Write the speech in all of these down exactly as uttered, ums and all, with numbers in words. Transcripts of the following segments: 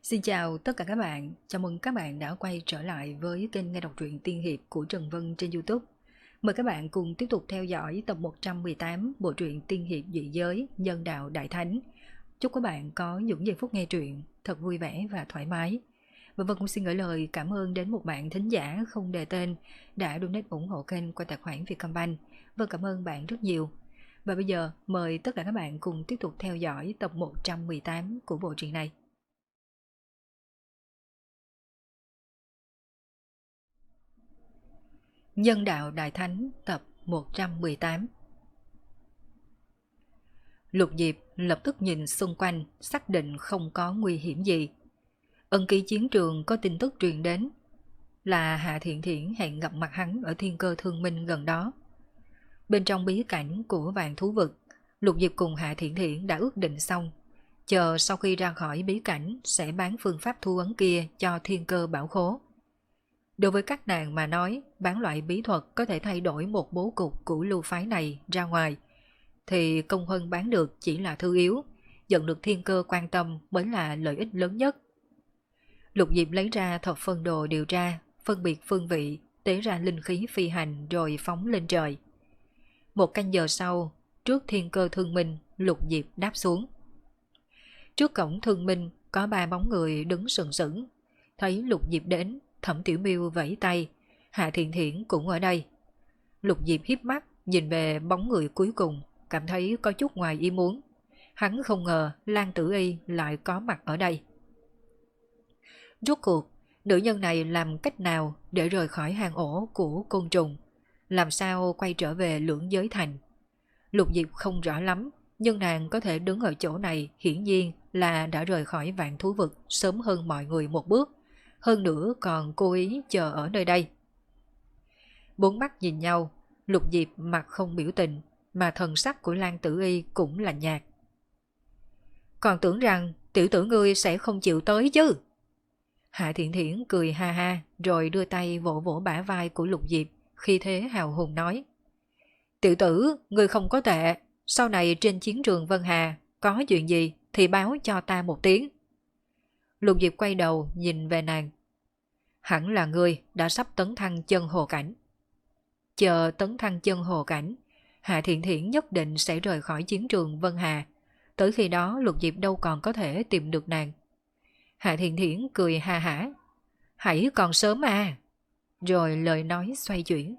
Xin chào tất cả các bạn, chào mừng các bạn đã quay trở lại với kênh nghe đọc truyện tiên hiệp của Trần Vân trên YouTube. Mời các bạn cùng tiếp tục theo dõi tập một trăm mười tám bộ truyện tiên hiệp dị giới Nhân đạo Đại Thánh. Chúc các bạn có những giây phút nghe truyện thật vui vẻ và thoải mái. Và Vân cũng xin gửi lời cảm ơn đến một bạn thính giả không đề tên đã donate ủng hộ kênh qua tài khoản Vietcombank. Vân cảm ơn bạn rất nhiều. Và bây giờ mời tất cả các bạn cùng tiếp tục theo dõi tập một trăm mười tám của bộ truyện này. Nhân đạo Đại Thánh tập một trăm mười tám. Lục Diệp lập tức nhìn xung quanh, xác định không có nguy hiểm gì. Ân ký chiến trường có tin tức truyền đến là Hạ Thiện Thiển hẹn gặp mặt hắn ở Thiên Cơ Thương Minh gần đó. Bên trong bí cảnh của Vạn Thú Vực, Lục Diệp cùng Hạ Thiện Thiển đã ước định xong, chờ sau khi ra khỏi bí cảnh sẽ bán phương pháp thu ấn kia cho Thiên Cơ Bảo Khố. Đối với các nàng mà nói, bán loại bí thuật có thể thay đổi một bố cục của lưu phái này ra ngoài, thì công hơn bán được chỉ là thứ yếu, nhận được Thiên Cơ quan tâm mới là lợi ích lớn nhất. Lục Diệp lấy ra thập phân đồ điều tra, phân biệt phương vị, tế ra linh khí phi hành rồi phóng lên trời. Một canh giờ sau, trước Thiên Cơ Thương Minh, Lục Diệp đáp xuống. Trước cổng Thương Minh có ba bóng người đứng sừng sững, thấy Lục Diệp đến, Thẩm Tiểu Miêu vẫy tay, Hạ Thiện Thiển cũng ở đây. Lục Diệp hiếp mắt nhìn về bóng người cuối cùng, cảm thấy có chút ngoài ý muốn. Hắn không ngờ Lan Tử Y lại có mặt ở đây. Rốt cuộc, nữ nhân này làm cách nào để rời khỏi hang ổ của côn trùng? Làm sao quay trở về Lưỡng Giới Thành? Lục Diệp không rõ lắm, nhưng nàng có thể đứng ở chỗ này hiển nhiên là đã rời khỏi Vạn Thú Vực sớm hơn mọi người một bước. Hơn nữa còn cố ý chờ ở nơi đây. Bốn mắt nhìn nhau, Lục Diệp mặt không biểu tình, mà thần sắc của Lan Tử Y cũng lạnh nhạt. Còn tưởng rằng tiểu tử ngươi sẽ không chịu tới chứ? Hạ Thiện Thiển cười ha ha, rồi đưa tay vỗ vỗ bả vai của Lục Diệp, khi thế hào hùng nói. Tiểu tử, ngươi không có tệ, sau này trên chiến trường Vân Hà, có chuyện gì thì báo cho ta một tiếng. Lục Diệp quay đầu nhìn về nàng. Hẳn là ngươi đã sắp tấn thăng chân hồ cảnh. Chờ tấn thăng chân hồ cảnh, Hạ Thiện Thiển nhất định sẽ rời khỏi chiến trường Vân Hà. Tới khi đó Lục Diệp đâu còn có thể tìm được nàng. Hạ Thiện Thiển cười ha hả. Hãy còn sớm à. Rồi lời nói xoay chuyển.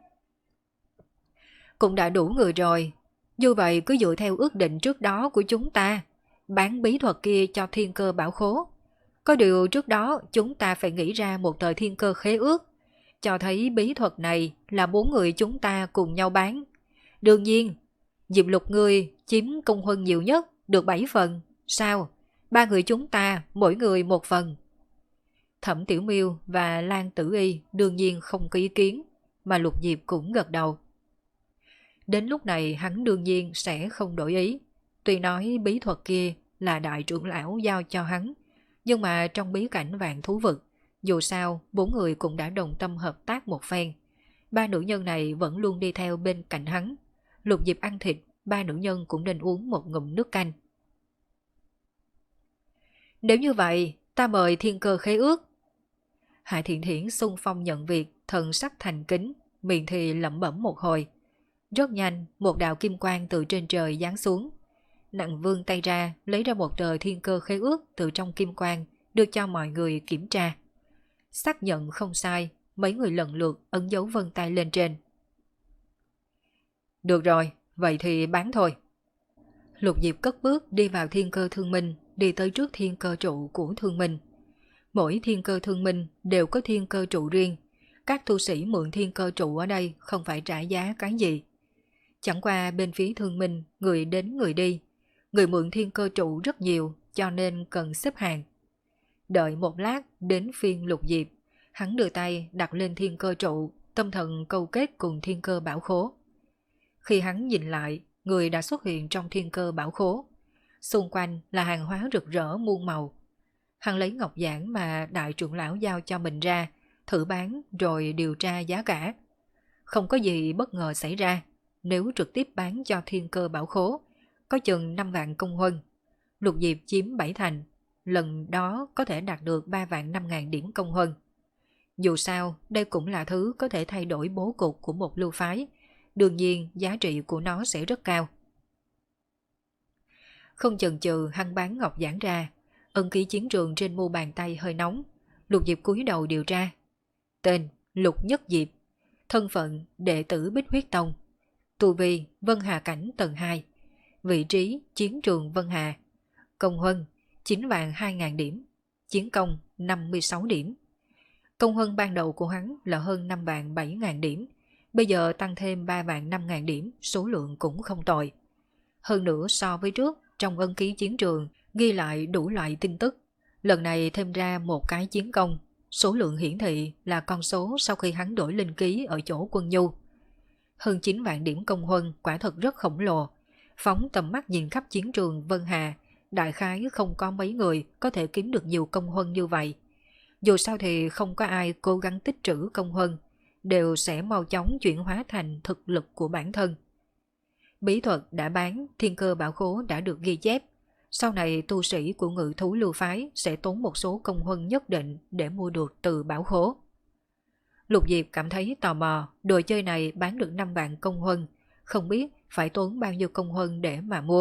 Cũng đã đủ người rồi. Như vậy cứ dựa theo ước định trước đó của chúng ta, bán bí thuật kia cho Thiên Cơ Bảo Khố. Có điều trước đó chúng ta phải nghĩ ra một tờ thiên cơ khế ước, cho thấy bí thuật này là bốn người chúng ta cùng nhau bán. Đương nhiên, Diệp Lục ngươi chiếm công huân nhiều nhất, được bảy phần. Sao? Ba người chúng ta, mỗi người một phần. Thẩm Tiểu Miêu và Lan Tử Y đương nhiên không có ý kiến, mà Lục Diệp cũng gật đầu. Đến lúc này hắn đương nhiên sẽ không đổi ý. Tuy nói bí thuật kia là đại trưởng lão giao cho hắn, nhưng mà trong bí cảnh Vạn Thú Vực, dù sao bốn người cũng đã đồng tâm hợp tác một phen. Ba nữ nhân này vẫn luôn đi theo bên cạnh hắn. Lục Diệp ăn thịt, ba nữ nhân cũng nên uống một ngụm nước canh. Nếu như vậy, ta mời Thiên Cơ khế ước. Hạ Thiện Thiển xung phong nhận việc, thần sắc thành kính, miệng thì lẩm bẩm một hồi. Rất nhanh, một đạo kim quang từ trên trời giáng xuống. Nàng vươn tay ra, lấy ra một tờ thiên cơ khế ước từ trong kim quang, đưa cho mọi người kiểm tra. Xác nhận không sai, mấy người lần lượt ấn dấu vân tay lên trên. Được rồi, vậy thì bán thôi. Lục Diệp cất bước đi vào Thiên Cơ Thương Minh, đi tới trước thiên cơ trụ của Thương Minh. Mỗi thiên cơ Thương Minh đều có thiên cơ trụ riêng. Các tu sĩ mượn thiên cơ trụ ở đây không phải trả giá cái gì. Chẳng qua bên phía Thương Minh, người đến người đi. Người mượn thiên cơ trụ rất nhiều, cho nên cần xếp hàng. Đợi một lát đến phiên Lục Diệp, hắn đưa tay đặt lên thiên cơ trụ, tâm thần câu kết cùng thiên cơ bảo khố. Khi hắn nhìn lại, người đã xuất hiện trong thiên cơ bảo khố. Xung quanh là hàng hóa rực rỡ muôn màu. Hắn lấy ngọc giản mà đại trưởng lão giao cho mình ra, thử bán rồi điều tra giá cả. Không có gì bất ngờ xảy ra, nếu trực tiếp bán cho thiên cơ bảo khố, có chừng năm vạn công huân. Lục Diệp chiếm bảy thành, lần đó có thể đạt được ba vạn năm ngàn điểm công huân. Dù sao, đây cũng là thứ có thể thay đổi bố cục của một lưu phái, đương nhiên giá trị của nó sẽ rất cao. Không chần chừ, hắn bán ngọc giản ra, ân ký chiến trường trên mu bàn tay hơi nóng. Lục Diệp cúi đầu điều tra. Tên Lục Nhất Diệp, thân phận đệ tử Bích Huyết Tông, tu vi Vân Hà cảnh tầng hai, vị trí chiến trường Vân Hà, công huân chín vạn hai ngàn điểm, chiến công năm mươi sáu điểm. Công huân ban đầu của hắn là hơn năm vạn bảy ngàn điểm, bây giờ tăng thêm ba vạn năm ngàn điểm, số lượng cũng không tồi. Hơn nữa so với trước, trong ân ký chiến trường ghi lại đủ loại tin tức. Lần này thêm ra một cái chiến công, số lượng hiển thị là con số sau khi hắn đổi linh ký ở chỗ Quân Nhu. Hơn chín vạn điểm công huân quả thật rất khổng lồ. Phóng tầm mắt nhìn khắp chiến trường Vân Hà, đại khái không có mấy người có thể kiếm được nhiều công huân như vậy. Dù sao thì không có ai cố gắng tích trữ công huân, đều sẽ mau chóng chuyển hóa thành thực lực của bản thân. Bí thuật đã bán, thiên cơ bảo khố đã được ghi chép. Sau này tu sĩ của Ngự Thú Lưu Phái sẽ tốn một số công huân nhất định để mua được từ bảo khố. Lục Diệp cảm thấy tò mò, đồ chơi này bán được năm vạn công huân, không biết phải tốn bao nhiêu công huân để mà mua.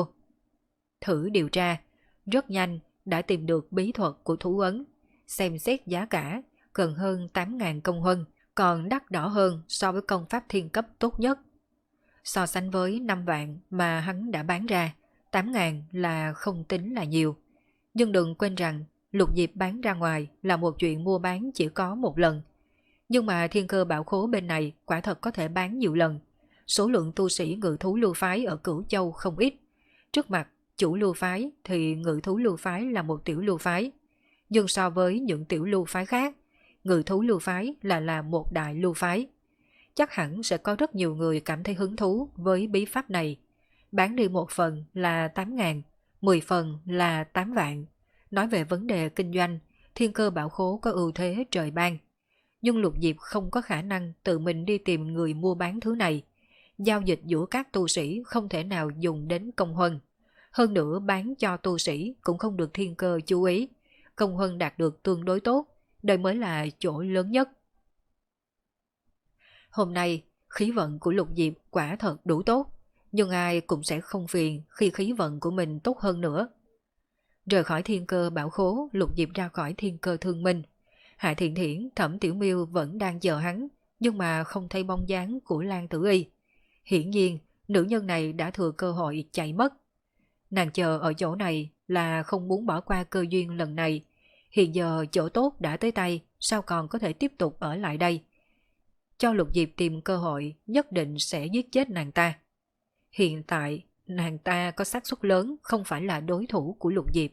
Thử điều tra, rất nhanh đã tìm được bí thuật của thú ấn, xem xét giá cả, gần hơn tám ngàn công huân, còn đắt đỏ hơn so với công pháp thiên cấp tốt nhất. So sánh với năm vạn mà hắn đã bán ra, tám ngàn là không tính là nhiều. Nhưng đừng quên rằng Lục Diệp bán ra ngoài là một chuyện mua bán chỉ có một lần. Nhưng mà thiên cơ bảo khố bên này quả thật có thể bán nhiều lần. Số lượng tu sĩ Ngự Thú Lưu Phái ở Cửu Châu không ít. Trước mặt chủ lưu phái thì Ngự Thú Lưu Phái là một tiểu lưu phái. Nhưng so với những tiểu lưu phái khác, Ngự Thú Lưu Phái là là một đại lưu phái. Chắc hẳn sẽ có rất nhiều người cảm thấy hứng thú với bí pháp này. Bán đi một phần là tám ngàn, mười phần là tám vạn. Nói về vấn đề kinh doanh, thiên cơ bảo khố có ưu thế trời ban. Nhưng Lục Diệp không có khả năng tự mình đi tìm người mua bán thứ này. Giao dịch giữa các tu sĩ không thể nào dùng đến công huân. Hơn nữa bán cho tu sĩ cũng không được thiên cơ chú ý. Công huân đạt được tương đối tốt, đây mới là chỗ lớn nhất. Hôm nay, khí vận của Lục Diệp quả thật đủ tốt, nhưng ai cũng sẽ không phiền khi khí vận của mình tốt hơn nữa. Rời khỏi thiên cơ bảo khố, Lục Diệp ra khỏi thiên cơ thương minh. Hạ Thiện Thiển, Thẩm Tiểu Miêu vẫn đang chờ hắn, nhưng mà không thấy bóng dáng của Lan Tử Y. Hiển nhiên, nữ nhân này đã thừa cơ hội chạy mất. Nàng chờ ở chỗ này là không muốn bỏ qua cơ duyên lần này. Hiện giờ chỗ tốt đã tới tay, sao còn có thể tiếp tục ở lại đây? Cho Lục Diệp tìm cơ hội, nhất định sẽ giết chết nàng ta. Hiện tại, nàng ta có xác suất lớn không phải là đối thủ của Lục Diệp.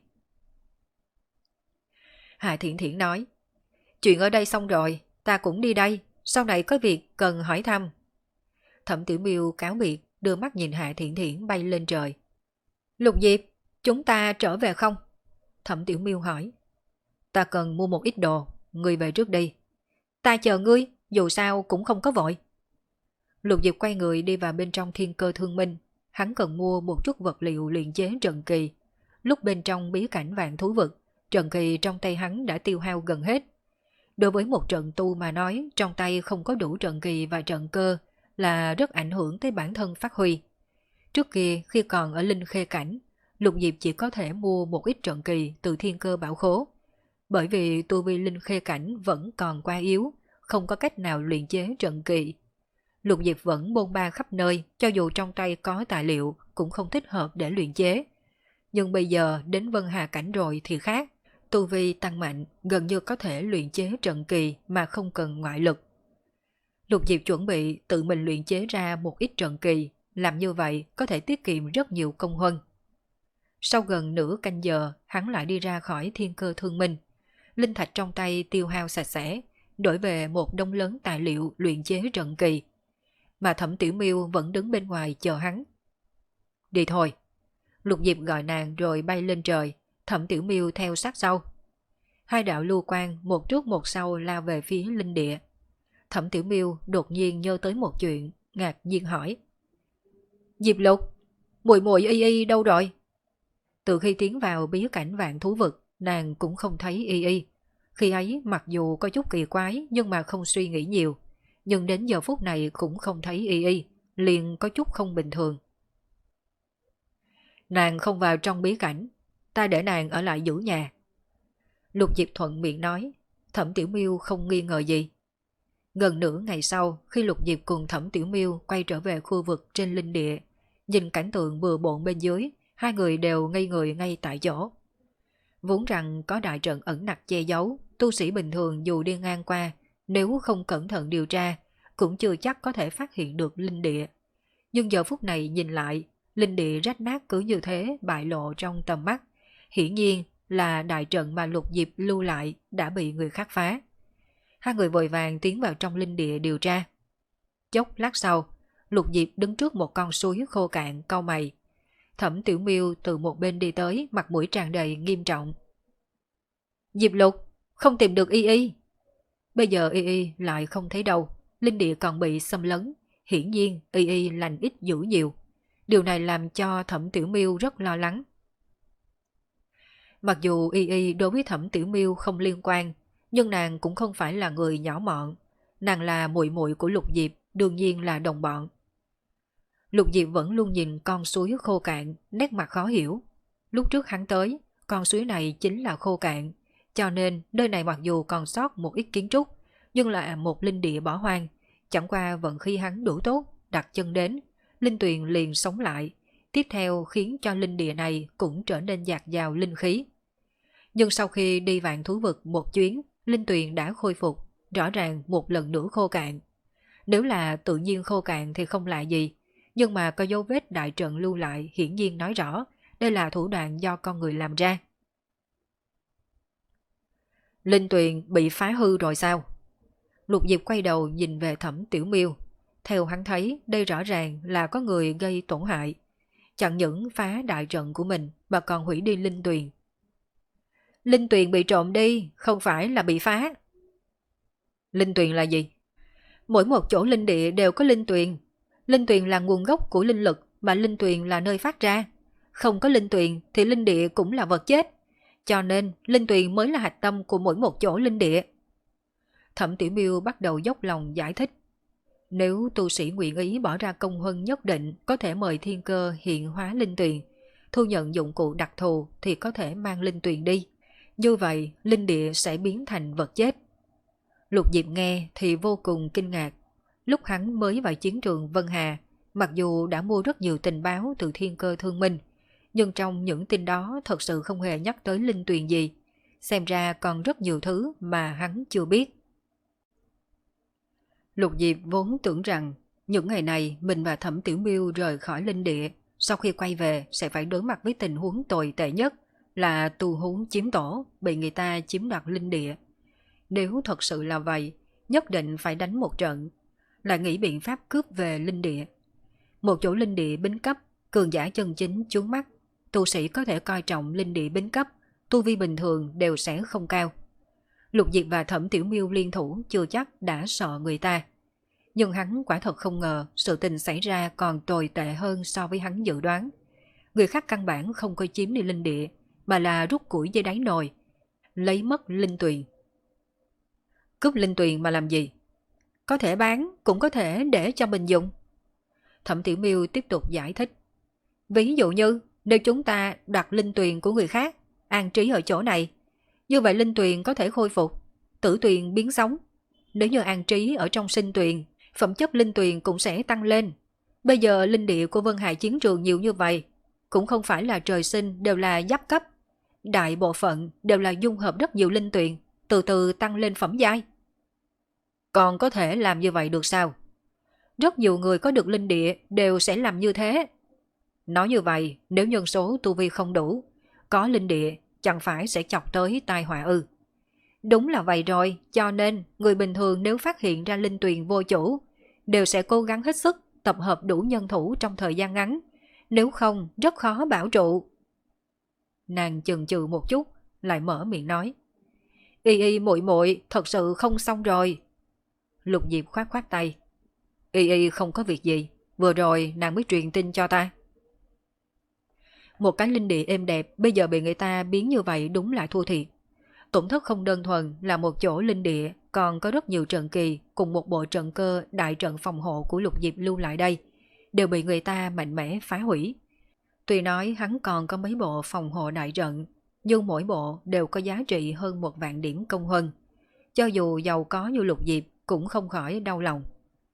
Hạ Thiện Thiển nói, chuyện ở đây xong rồi, ta cũng đi đây, sau này có việc cần hỏi thăm. Thẩm Tiểu Miêu cáo biệt, đưa mắt nhìn Hạ Thiện Thiển bay lên trời. Lục Diệp, chúng ta trở về không? Thẩm Tiểu Miêu hỏi. Ta cần mua một ít đồ, ngươi về trước đi. Ta chờ ngươi, dù sao cũng không có vội. Lục Diệp quay người đi vào bên trong thiên cơ thương minh. Hắn cần mua một chút vật liệu luyện chế trận kỳ. Lúc bên trong bí cảnh vạn thú vực, trận kỳ trong tay hắn đã tiêu hao gần hết. Đối với một trận tu mà nói, trong tay không có đủ trận kỳ và trận cơ là rất ảnh hưởng tới bản thân phát huy. Trước kia khi còn ở Linh Khê Cảnh, Lục Diệp chỉ có thể mua một ít trận kỳ từ thiên cơ bảo khố. Bởi vì tu vi Linh Khê Cảnh vẫn còn quá yếu, không có cách nào luyện chế trận kỳ. Lục Diệp vẫn bôn ba khắp nơi, cho dù trong tay có tài liệu cũng không thích hợp để luyện chế. Nhưng bây giờ đến Vân Hà Cảnh rồi thì khác, tu vi tăng mạnh, gần như có thể luyện chế trận kỳ mà không cần ngoại lực. Lục Diệp chuẩn bị tự mình luyện chế ra một ít trận kỳ, làm như vậy có thể tiết kiệm rất nhiều công huân. Sau gần nửa canh giờ, hắn lại đi ra khỏi thiên cơ thương minh. Linh thạch trong tay tiêu hao sạch sẽ, đổi về một đống lớn tài liệu luyện chế trận kỳ. Mà Thẩm Tiểu Miêu vẫn đứng bên ngoài chờ hắn. Đi thôi. Lục Diệp gọi nàng rồi bay lên trời, Thẩm Tiểu Miêu theo sát sau. Hai đạo lưu quang một trước một sau lao về phía linh địa. Thẩm Tiểu Miêu đột nhiên nhớ tới một chuyện, ngạc nhiên hỏi. Diệp Lục, muội muội Y Y đâu rồi? Từ khi tiến vào bí cảnh vạn thú vực, nàng cũng không thấy y y. Khi ấy mặc dù có chút kỳ quái nhưng mà không suy nghĩ nhiều. Nhưng đến giờ phút này cũng không thấy y y, liền có chút không bình thường. Nàng không vào trong bí cảnh, ta để nàng ở lại giữ nhà. Lục Diệp thuận miệng nói, Thẩm Tiểu Miêu không nghi ngờ gì. Gần nửa ngày sau, khi Lục Diệp cùng Thẩm Tiểu Miêu quay trở về khu vực trên linh địa, nhìn cảnh tượng bừa bộn bên dưới, hai người đều ngây người ngay tại chỗ. Vốn rằng có đại trận ẩn nặc che giấu, tu sĩ bình thường dù đi ngang qua, nếu không cẩn thận điều tra, cũng chưa chắc có thể phát hiện được linh địa. Nhưng giờ phút này nhìn lại, linh địa rách nát cứ như thế bại lộ trong tầm mắt. Hiển nhiên là đại trận mà Lục Diệp lưu lại đã bị người khác phá. Hai người vội vàng tiến vào trong linh địa điều tra. Chốc lát sau, Lục Diệp đứng trước một con suối khô cạn cau mày. Thẩm Tiểu Miêu từ một bên đi tới, mặt mũi tràn đầy nghiêm trọng. Diệp Lục, không tìm được y y. Bây giờ y y lại không thấy đâu, linh địa còn bị xâm lấn. Hiển nhiên y y lành ít dữ nhiều. Điều này làm cho Thẩm Tiểu Miêu rất lo lắng. Mặc dù y y đối với Thẩm Tiểu Miêu không liên quan, nhưng nàng cũng không phải là người nhỏ mọn. Nàng là muội muội của Lục Diệp, đương nhiên là đồng bọn. Lục Diệp vẫn luôn nhìn con suối khô cạn, nét mặt khó hiểu. Lúc trước hắn tới, con suối này chính là khô cạn, cho nên nơi này mặc dù còn sót một ít kiến trúc, nhưng là một linh địa bỏ hoang. Chẳng qua vận khí hắn đủ tốt, đặt chân đến, linh tuyền liền sống lại, tiếp theo khiến cho linh địa này cũng trở nên dạt dào linh khí. Nhưng sau khi đi vạn thú vực một chuyến, linh tuyền đã khôi phục, rõ ràng một lần nữa khô cạn. Nếu là tự nhiên khô cạn thì không lạ gì, nhưng mà có dấu vết đại trận lưu lại hiển nhiên nói rõ đây là thủ đoạn do con người làm ra. Linh tuyền bị phá hư rồi sao? Lục Diệp quay đầu nhìn về Thẩm Tiểu Miêu. Theo hắn thấy đây rõ ràng là có người gây tổn hại. Chẳng những phá đại trận của mình mà còn hủy đi linh tuyền. Linh tuyền bị trộm đi, không phải là bị phá. Linh tuyền là gì? Mỗi một chỗ linh địa đều có linh tuyền. Linh tuyền là nguồn gốc của linh lực, mà linh tuyền là nơi phát ra. Không có linh tuyền thì linh địa cũng là vật chết. Cho nên linh tuyền mới là hạch tâm của mỗi một chỗ linh địa. Thẩm Tiểu Miêu bắt đầu dốc lòng giải thích. Nếu tu sĩ nguyện ý bỏ ra công huân nhất định có thể mời thiên cơ hiện hóa linh tuyền, thu nhận dụng cụ đặc thù thì có thể mang linh tuyền đi. Như vậy linh địa sẽ biến thành vật chết. Lục Diệp nghe thì vô cùng kinh ngạc. Lúc hắn mới vào chiến trường Vân Hà, mặc dù đã mua rất nhiều tình báo từ thiên cơ thương minh, nhưng trong những tin đó thật sự không hề nhắc tới linh tuyền gì. Xem ra còn rất nhiều thứ mà hắn chưa biết. Lục Diệp vốn tưởng rằng những ngày này mình và Thẩm Tiểu Miêu rời khỏi linh địa, sau khi quay về sẽ phải đối mặt với tình huống tồi tệ nhất là tu huống chiếm tổ, bị người ta chiếm đoạt linh địa. Nếu thật sự là vậy, nhất định phải đánh một trận, lại nghĩ biện pháp cướp về linh địa. Một chỗ linh địa bính cấp, cường giả chân chính chướng mắt, tu sĩ có thể coi trọng linh địa bính cấp, tu vi bình thường đều sẽ không cao. Lục Diệp và Thẩm Tiểu Miêu liên thủ chưa chắc đã sợ người ta. Nhưng hắn quả thật không ngờ sự tình xảy ra còn tồi tệ hơn so với hắn dự đoán. Người khác căn bản không có chiếm đi linh địa, mà là rút củi dưới đáy nồi, lấy mất linh tuyền. Cướp linh tuyền mà làm gì? Có thể bán, cũng có thể để cho mình dùng. Thẩm Tiểu Miêu tiếp tục giải thích. Ví dụ như nếu chúng ta đoạt linh tuyền của người khác, an trí ở chỗ này, như vậy linh tuyền có thể khôi phục, tử tuyền biến sống. Nếu như an trí ở trong sinh tuyền, phẩm chất linh tuyền cũng sẽ tăng lên. Bây giờ linh địa của Vân Hải chiến trường nhiều như vậy, cũng không phải là trời sinh đều là giáp cấp. Đại bộ phận đều là dung hợp rất nhiều linh tuyền, từ từ tăng lên phẩm giai. Còn có thể làm như vậy được sao? Rất nhiều người có được linh địa đều sẽ làm như thế. Nói như vậy, nếu nhân số tu vi không đủ, có linh địa chẳng phải sẽ chọc tới tai họa ư? Đúng là vậy rồi, cho nên người bình thường nếu phát hiện ra linh tuyền vô chủ, đều sẽ cố gắng hết sức tập hợp đủ nhân thủ trong thời gian ngắn, nếu không rất khó bảo trụ. Nàng chần chừ một chút, lại mở miệng nói. Y y muội muội thật sự không xong rồi. Lục Diệp khoát khoát tay. Y y không có việc gì, vừa rồi nàng mới truyền tin cho ta. Một cái linh địa êm đẹp bây giờ bị người ta biến như vậy đúng là thua thiệt. Tổn thất không đơn thuần là một chỗ linh địa, còn có rất nhiều trận kỳ cùng một bộ trận cơ đại trận phòng hộ của Lục Diệp lưu lại đây, đều bị người ta mạnh mẽ phá hủy. Tuy nói hắn còn có mấy bộ phòng hộ đại trận, nhưng mỗi bộ đều có giá trị hơn một vạn điểm công huân. Cho dù giàu có như Lục Diệp cũng không khỏi đau lòng.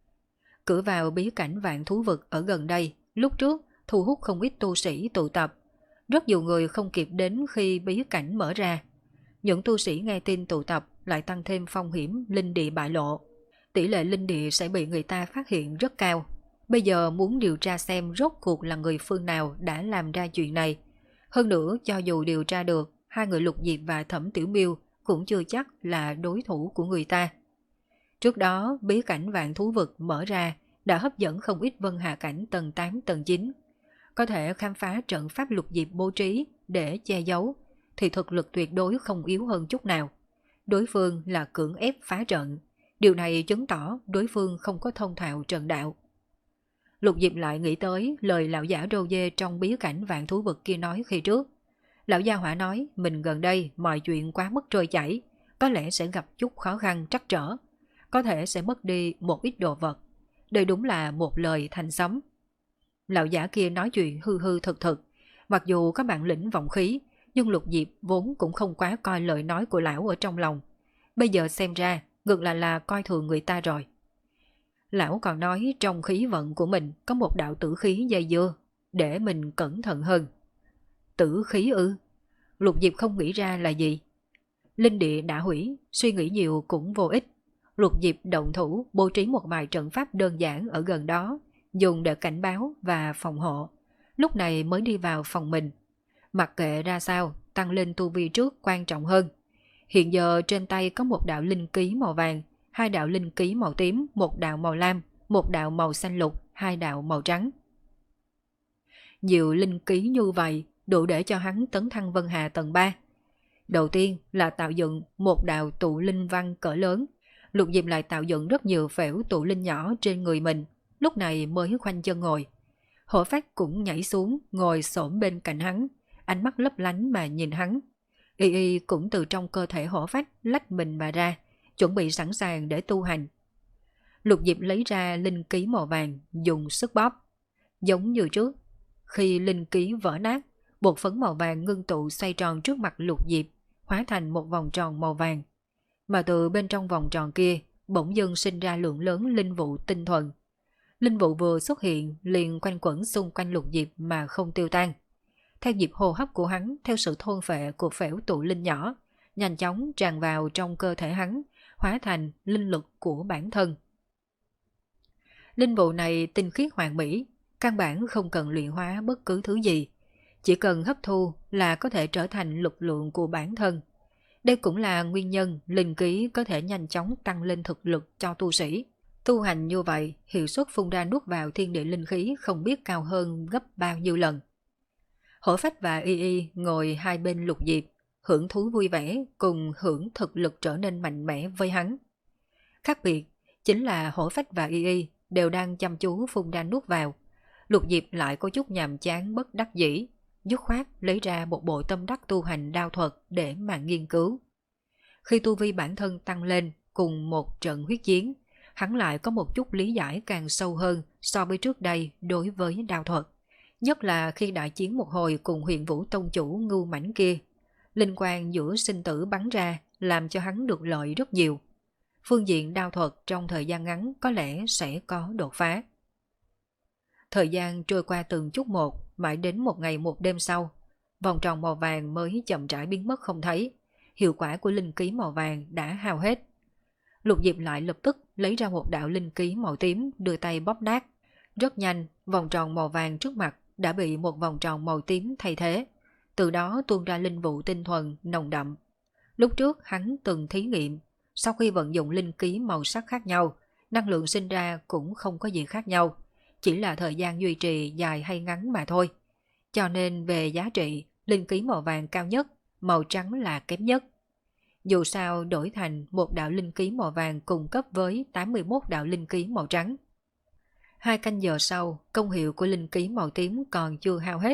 Cửa vào bí cảnh vạn thú vực ở gần đây, lúc trước thu hút không ít tu sĩ tụ tập. Rất nhiều người không kịp đến khi bí cảnh mở ra. Những tu sĩ nghe tin tụ tập lại tăng thêm phong hiểm linh địa bại lộ. Tỷ lệ linh địa sẽ bị người ta phát hiện rất cao. Bây giờ muốn điều tra xem rốt cuộc là người phương nào đã làm ra chuyện này. Hơn nữa, cho dù điều tra được, hai người Lục Diệp và Thẩm Tiểu Miêu cũng chưa chắc là đối thủ của người ta. Trước đó, bí cảnh vạn thú vực mở ra đã hấp dẫn không ít vân hà cảnh tầng tám tầng chín. Có thể khám phá trận pháp Lục Diệp bố trí để che giấu, thì thực lực tuyệt đối không yếu hơn chút nào. Đối phương là cưỡng ép phá trận, điều này chứng tỏ đối phương không có thông thạo trận đạo. Lục Diệp lại nghĩ tới lời lão giả râu dê trong bí cảnh vạn thú vực kia nói khi trước. Lão gia hỏa nói mình gần đây mọi chuyện quá mức trôi chảy, có lẽ sẽ gặp chút khó khăn trắc trở, có thể sẽ mất đi một ít đồ vật. Đây đúng là một lời thành sấm. Lão giả kia nói chuyện hư hư thực thực, mặc dù có bản lĩnh vọng khí, nhưng Lục Diệp vốn cũng không quá coi lời nói của lão ở trong lòng. Bây giờ xem ra, ngược lại là coi thường người ta rồi. Lão còn nói trong khí vận của mình có một đạo tử khí dây dưa, để mình cẩn thận hơn. Tử khí ư? Lục Diệp không nghĩ ra là gì. Linh địa đã hủy, suy nghĩ nhiều cũng vô ích. Lục Diệp động thủ bố trí một vài trận pháp đơn giản ở gần đó, dùng để cảnh báo và phòng hộ. Lúc này mới đi vào phòng mình. Mặc kệ ra sao, tăng lên tu vi trước quan trọng hơn. Hiện giờ trên tay có một đạo linh ký màu vàng, hai đạo linh ký màu tím, một đạo màu lam, một đạo màu xanh lục, hai đạo màu trắng. Nhiều linh ký như vậy đủ để cho hắn tấn thăng Vân Hà tầng ba. Đầu tiên là tạo dựng một đạo tụ linh văn cỡ lớn. Lục Diệp lại tạo dựng rất nhiều phễu tụ linh nhỏ trên người mình, lúc này mới khoanh chân ngồi. Hổ Phách cũng nhảy xuống ngồi xổm bên cạnh hắn, ánh mắt lấp lánh mà nhìn hắn. Y Y cũng từ trong cơ thể Hổ Phách lách mình mà ra, chuẩn bị sẵn sàng để tu hành. Lục Diệp lấy ra linh ký màu vàng, dùng sức bóp. Giống như trước, khi linh ký vỡ nát, bột phấn màu vàng ngưng tụ xoay tròn trước mặt Lục Diệp, hóa thành một vòng tròn màu vàng. Mà từ bên trong vòng tròn kia, bỗng dưng sinh ra lượng lớn linh vụ tinh thuần. Linh vụ vừa xuất hiện liền quanh quẩn xung quanh Lục Diệp mà không tiêu tan. Theo nhịp hô hấp của hắn, theo sự thôn phệ của phễu tụ linh nhỏ, nhanh chóng tràn vào trong cơ thể hắn, hóa thành linh lực của bản thân. Linh vụ này tinh khiết hoàn mỹ, căn bản không cần luyện hóa bất cứ thứ gì, chỉ cần hấp thu là có thể trở thành lực lượng của bản thân. Đây cũng là nguyên nhân linh ký có thể nhanh chóng tăng lên thực lực cho tu sĩ. Tu hành như vậy, hiệu suất phun ra nuốt vào thiên địa linh khí không biết cao hơn gấp bao nhiêu lần. Hổ Phách và Y Y ngồi hai bên Lục Diệp, hưởng thú vui vẻ cùng hưởng thực lực trở nên mạnh mẽ với hắn. Khác biệt chính là Hổ Phách và Y Y đều đang chăm chú phun ra nuốt vào. Lục Diệp lại có chút nhàm chán bất đắc dĩ, dứt khoát lấy ra một bộ tâm đắc tu hành đao thuật để mà nghiên cứu. Khi tu vi bản thân tăng lên cùng một trận huyết chiến, hắn lại có một chút lý giải càng sâu hơn so với trước đây đối với đao thuật. Nhất là khi đại chiến một hồi cùng Huyền Vũ Tông chủ Ngưu Mãnh kia, linh quang giữa sinh tử bắn ra làm cho hắn được lợi rất nhiều. Phương diện đao thuật trong thời gian ngắn có lẽ sẽ có đột phá. Thời gian trôi qua từng chút một, mãi đến một ngày một đêm sau, vòng tròn màu vàng mới chậm rãi biến mất không thấy. Hiệu quả của linh ký màu vàng đã hao hết. Lục Diệp lại lập tức lấy ra một đạo linh ký màu tím, đưa tay bóp nát. Rất nhanh, vòng tròn màu vàng trước mặt đã bị một vòng tròn màu tím thay thế. Từ đó tuôn ra linh vụ tinh thuần, nồng đậm. Lúc trước hắn từng thí nghiệm, sau khi vận dụng linh ký màu sắc khác nhau, năng lượng sinh ra cũng không có gì khác nhau, chỉ là thời gian duy trì dài hay ngắn mà thôi. Cho nên về giá trị, linh ký màu vàng cao nhất, màu trắng là kém nhất. Dù sao đổi thành một đạo linh ký màu vàng cùng cấp với tám mươi mốt đạo linh ký màu trắng. Hai canh giờ sau, công hiệu của linh ký màu tím còn chưa hao hết,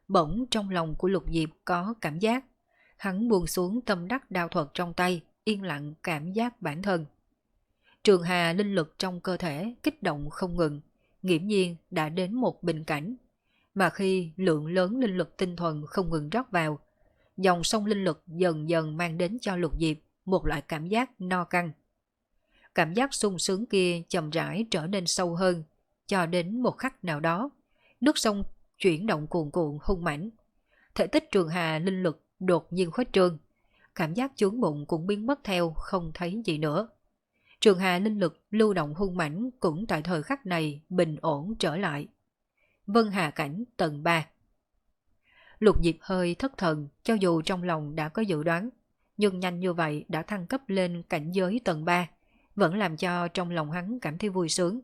Bỗng trong lòng của Lục Diệp có cảm giác. Hắn buông xuống tâm đắc đao thuật trong tay, yên lặng cảm giác bản thân. Trường hà linh lực trong cơ thể kích động không ngừng, nghiễm nhiên đã đến một bình cảnh. Mà khi lượng lớn linh lực tinh thuần không ngừng rót vào, dòng sông linh lực dần dần mang đến cho Lục Diệp một loại cảm giác no căng. Cảm giác sung sướng kia chậm rãi trở nên sâu hơn, cho đến một khắc nào đó, nước sông chuyển động cuồn cuộn hung mãnh. Thể tích trường hà linh lực đột nhiên khuếch trương, cảm giác chướng bụng cũng biến mất theo không thấy gì nữa. Trường hà linh lực lưu động hung mãnh cũng tại thời khắc này bình ổn trở lại. Vân Hà cảnh tầng ba. Lục Diệp hơi thất thần, cho dù trong lòng đã có dự đoán, nhưng nhanh như vậy đã thăng cấp lên cảnh giới tầng ba, vẫn làm cho trong lòng hắn cảm thấy vui sướng.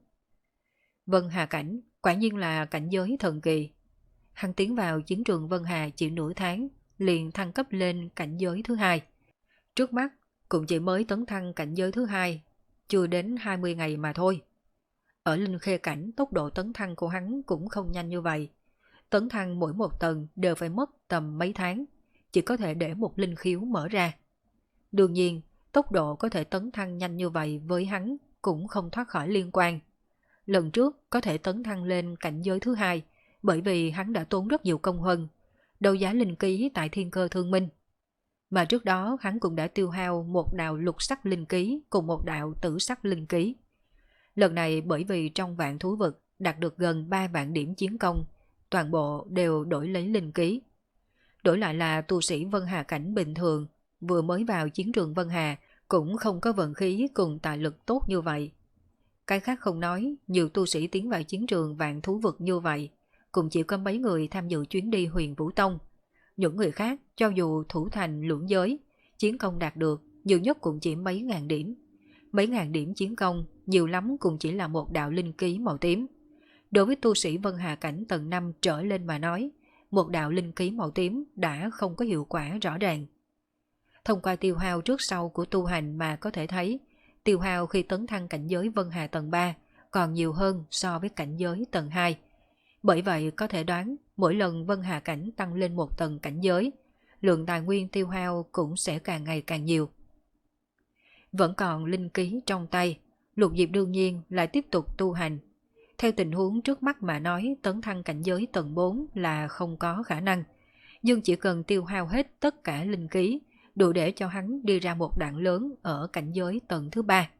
Vân Hà cảnh, quả nhiên là cảnh giới thần kỳ. Hắn tiến vào chiến trường Vân Hà chỉ nửa tháng, liền thăng cấp lên cảnh giới thứ hai. Trước mắt cũng chỉ mới tấn thăng cảnh giới thứ hai, chưa đến hai mươi ngày mà thôi. Ở Linh Khê cảnh, tốc độ tấn thăng của hắn cũng không nhanh như vậy. Tấn thăng mỗi một tầng đều phải mất tầm mấy tháng, chỉ có thể để một linh khiếu mở ra. Đương nhiên, tốc độ có thể tấn thăng nhanh như vậy với hắn cũng không thoát khỏi liên quan. Lần trước có thể tấn thăng lên cảnh giới thứ hai, bởi vì hắn đã tốn rất nhiều công huân, đấu giá linh ký tại Thiên Cơ Thương Minh. Mà trước đó hắn cũng đã tiêu hao một đạo lục sắc linh ký cùng một đạo tử sắc linh ký. Lần này bởi vì trong vạn thú vực đạt được gần ba vạn điểm chiến công, toàn bộ đều đổi lấy linh ký. Đổi lại là tu sĩ Vân Hà cảnh bình thường, vừa mới vào chiến trường Vân Hà cũng không có vận khí cùng tài lực tốt như vậy. Cái khác không nói, nhiều tu sĩ tiến vào chiến trường vạn thú vực như vậy, cũng chỉ có mấy người tham dự chuyến đi Huyền Vũ Tông. Những người khác, cho dù thủ thành lưỡng giới, chiến công đạt được, nhiều nhất cũng chỉ mấy ngàn điểm. Mấy ngàn điểm chiến công, nhiều lắm cũng chỉ là một đạo linh ký màu tím. Đối với tu sĩ Vân Hà cảnh tầng năm trở lên mà nói, một đạo linh ký màu tím đã không có hiệu quả rõ ràng. Thông qua tiêu hao trước sau của tu hành mà có thể thấy, tiêu hao khi tấn thăng cảnh giới Vân Hà tầng ba còn nhiều hơn so với cảnh giới tầng hai. Bởi vậy có thể đoán mỗi lần Vân Hà cảnh tăng lên một tầng cảnh giới, lượng tài nguyên tiêu hao cũng sẽ càng ngày càng nhiều. Vẫn còn linh ký trong tay, Lục Diệp đương nhiên lại tiếp tục tu hành. Theo tình huống trước mắt mà nói, tấn thăng cảnh giới tầng bốn là không có khả năng, nhưng chỉ cần tiêu hao hết tất cả linh ký, đủ để cho hắn đi ra một đoạn lớn ở cảnh giới tầng thứ ba.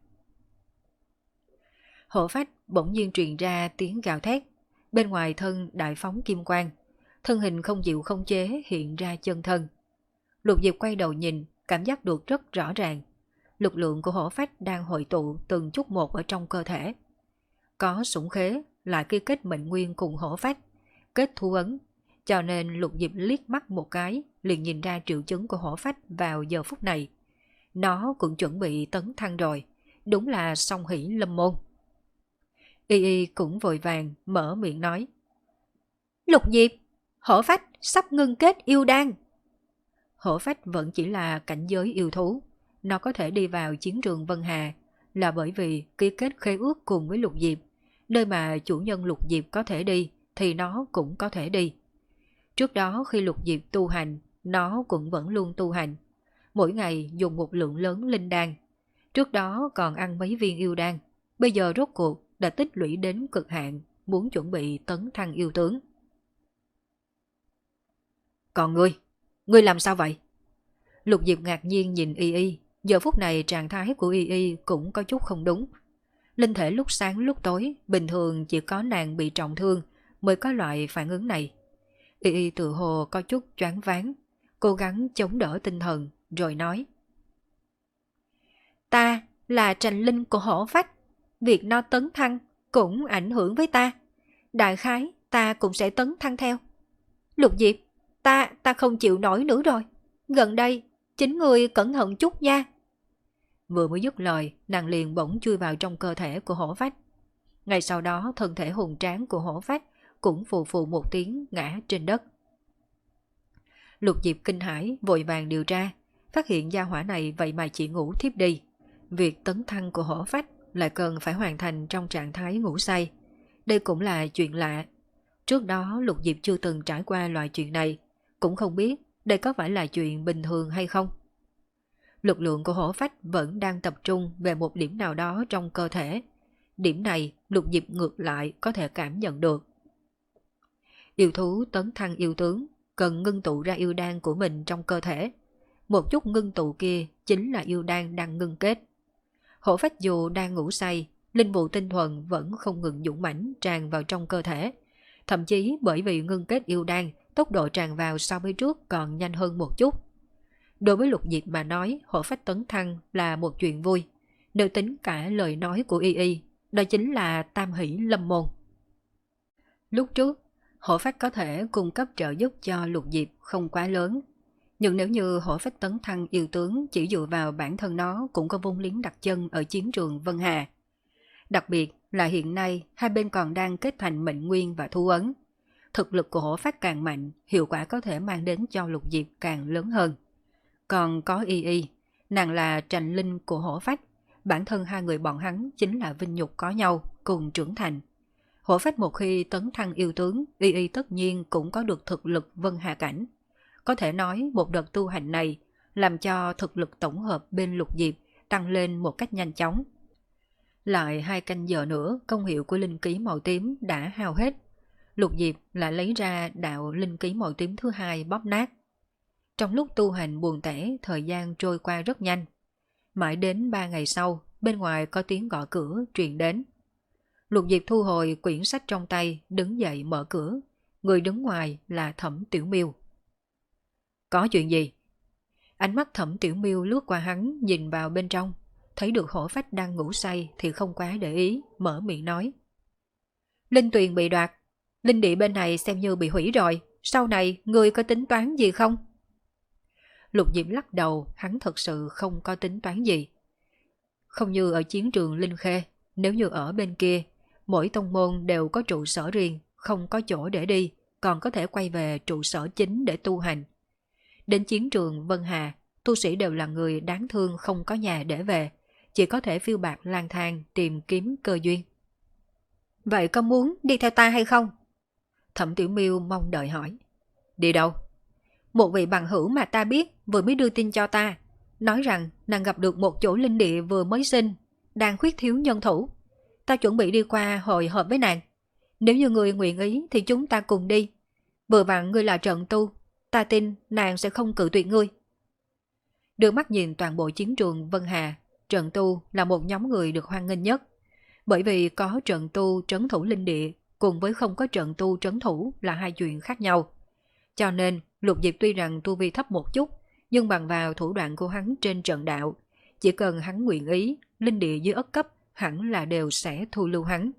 Hổ phách bỗng nhiên truyền ra tiếng gào thét, bên ngoài thân đại phóng kim quang, thân hình không chịu không chế hiện ra chân thân. Lục Diệp quay đầu nhìn, cảm giác được rất rõ ràng. Lực lượng của hổ phách đang hội tụ từng chút một ở trong cơ thể. Có sủng khế lại ký kết mệnh nguyên cùng hổ phách, kết thu ấn, cho nên Lục Diệp liếc mắt một cái liền nhìn ra triệu chứng của hổ phách vào giờ phút này. Nó cũng chuẩn bị tấn thăng rồi, đúng là song hỷ lâm môn. Y Y cũng vội vàng mở miệng nói: Lục Diệp, hổ phách sắp ngưng kết yêu đan. Hổ phách vẫn chỉ là cảnh giới yêu thú, nó có thể đi vào chiến trường Vân Hà là bởi vì ký kết khế ước cùng với Lục Diệp, nơi mà chủ nhân Lục Diệp có thể đi thì nó cũng có thể đi. Trước đó khi Lục Diệp tu hành, nó cũng vẫn luôn tu hành, mỗi ngày dùng một lượng lớn linh đan. Trước đó còn ăn mấy viên yêu đan, bây giờ rốt cuộc đã tích lũy đến cực hạn, muốn chuẩn bị tấn thăng yêu tướng. Còn ngươi, ngươi làm sao vậy? Lục Diệp ngạc nhiên nhìn Y Y, giờ phút này trạng thái của Y Y cũng có chút không đúng. Linh thể lúc sáng lúc tối, bình thường chỉ có nàng bị trọng thương mới có loại phản ứng này. Y Y tự hồ có chút choáng váng, cố gắng chống đỡ tinh thần, rồi nói: Ta là trành linh của hổ phách, việc nó tấn thăng cũng ảnh hưởng với ta. Đại khái ta cũng sẽ tấn thăng theo. Lục Diệp, ta, ta không chịu nổi nữa rồi. Gần đây, chính ngươi cẩn thận chút nha. Vừa mới dứt lời, nàng liền bỗng chui vào trong cơ thể của hổ phách. Ngay sau đó, thân thể hùng tráng của hổ phách cũng phù phù một tiếng ngã trên đất. Lục Diệp kinh hãi vội vàng điều tra, phát hiện gia hỏa này vậy mà chỉ ngủ thiếp đi. Việc tấn thăng của hổ phách lại cần phải hoàn thành trong trạng thái ngủ say. Đây cũng là chuyện lạ. Trước đó Lục Diệp chưa từng trải qua loại chuyện này, cũng không biết đây có phải là chuyện bình thường hay không. Lực lượng của hổ phách vẫn đang tập trung về một điểm nào đó trong cơ thể. Điểm này Lục Diệp ngược lại có thể cảm nhận được. Yêu thú tấn thăng yêu tướng cần ngưng tụ ra yêu đan của mình trong cơ thể. Một chút ngưng tụ kia chính là yêu đan đang ngưng kết. Hổ phách dù đang ngủ say, linh vụ tinh thuần vẫn không ngừng dũng mãnh tràn vào trong cơ thể. Thậm chí bởi vì ngưng kết yêu đan, tốc độ tràn vào so với trước còn nhanh hơn một chút. Đối với Lục Diệp mà nói, hổ phách tấn thăng là một chuyện vui. Nếu tính cả lời nói của Y Y, đó chính là tam hỷ lâm môn. Lúc trước, hổ phách có thể cung cấp trợ giúp cho Lục Diệp không quá lớn. Nhưng nếu như hổ phách tấn thăng yêu tướng chỉ dựa vào bản thân nó cũng có vung liếng đặt chân ở chiến trường Vân Hà. Đặc biệt là hiện nay hai bên còn đang kết thành mệnh nguyên và thu ấn. Thực lực của hổ phách càng mạnh, hiệu quả có thể mang đến cho Lục Diệp càng lớn hơn. Còn có Y Y, nàng là trành linh của hổ phách, bản thân hai người bọn hắn chính là vinh nhục có nhau, cùng trưởng thành. Hổ phách một khi tấn thăng yêu tướng, Y Y tất nhiên cũng có được thực lực Vân Hà cảnh. Có thể nói một đợt tu hành này làm cho thực lực tổng hợp bên Lục Diệp tăng lên một cách nhanh chóng. Lại hai canh giờ nữa, công hiệu của linh ký màu tím đã hao hết. Lục Diệp lại lấy ra đạo linh ký màu tím thứ hai bóp nát. Trong lúc tu hành buồn tẻ, thời gian trôi qua rất nhanh. Mãi đến ba ngày sau, bên ngoài có tiếng gõ cửa truyền đến. Lục Diệp thu hồi quyển sách trong tay, đứng dậy mở cửa. Người đứng ngoài là Thẩm Tiểu Miêu. Có chuyện gì? Ánh mắt Thẩm Tiểu Miêu lướt qua hắn, nhìn vào bên trong. Thấy được hổ phách đang ngủ say thì không quá để ý, mở miệng nói. Linh tuyền bị đoạt, linh địa bên này xem như bị hủy rồi. Sau này, ngươi có tính toán gì không? Lục Diệp lắc đầu, hắn thật sự không có tính toán gì. Không như ở chiến trường Linh Khê, nếu như ở bên kia, mỗi tông môn đều có trụ sở riêng, không có chỗ để đi, còn có thể quay về trụ sở chính để tu hành. Đến chiến trường Vân Hà, tu sĩ đều là người đáng thương không có nhà để về, chỉ có thể phiêu bạt lang thang tìm kiếm cơ duyên. Vậy có muốn đi theo ta hay không? Thẩm Tiểu Miêu mong đợi hỏi. Đi đâu? Một vị bằng hữu mà ta biết vừa mới đưa tin cho ta, nói rằng nàng gặp được một chỗ linh địa vừa mới sinh, đang khuyết thiếu nhân thủ. Ta chuẩn bị đi qua hội họp với nàng. Nếu như người nguyện ý thì chúng ta cùng đi. Vừa vặn ngươi là trận tu, ta tin nàng sẽ không cự tuyệt ngươi. Đưa mắt nhìn toàn bộ chiến trường Vân Hà, trận tu là một nhóm người được hoan nghênh nhất. Bởi vì có trận tu trấn thủ linh địa cùng với không có trận tu trấn thủ là hai chuyện khác nhau. Cho nên Lục Diệp tuy rằng tu vi thấp một chút, nhưng bằng vào thủ đoạn của hắn trên trận đạo, chỉ cần hắn nguyện ý, linh địa dưới ất cấp hẳn là đều sẽ thu lưu hắn.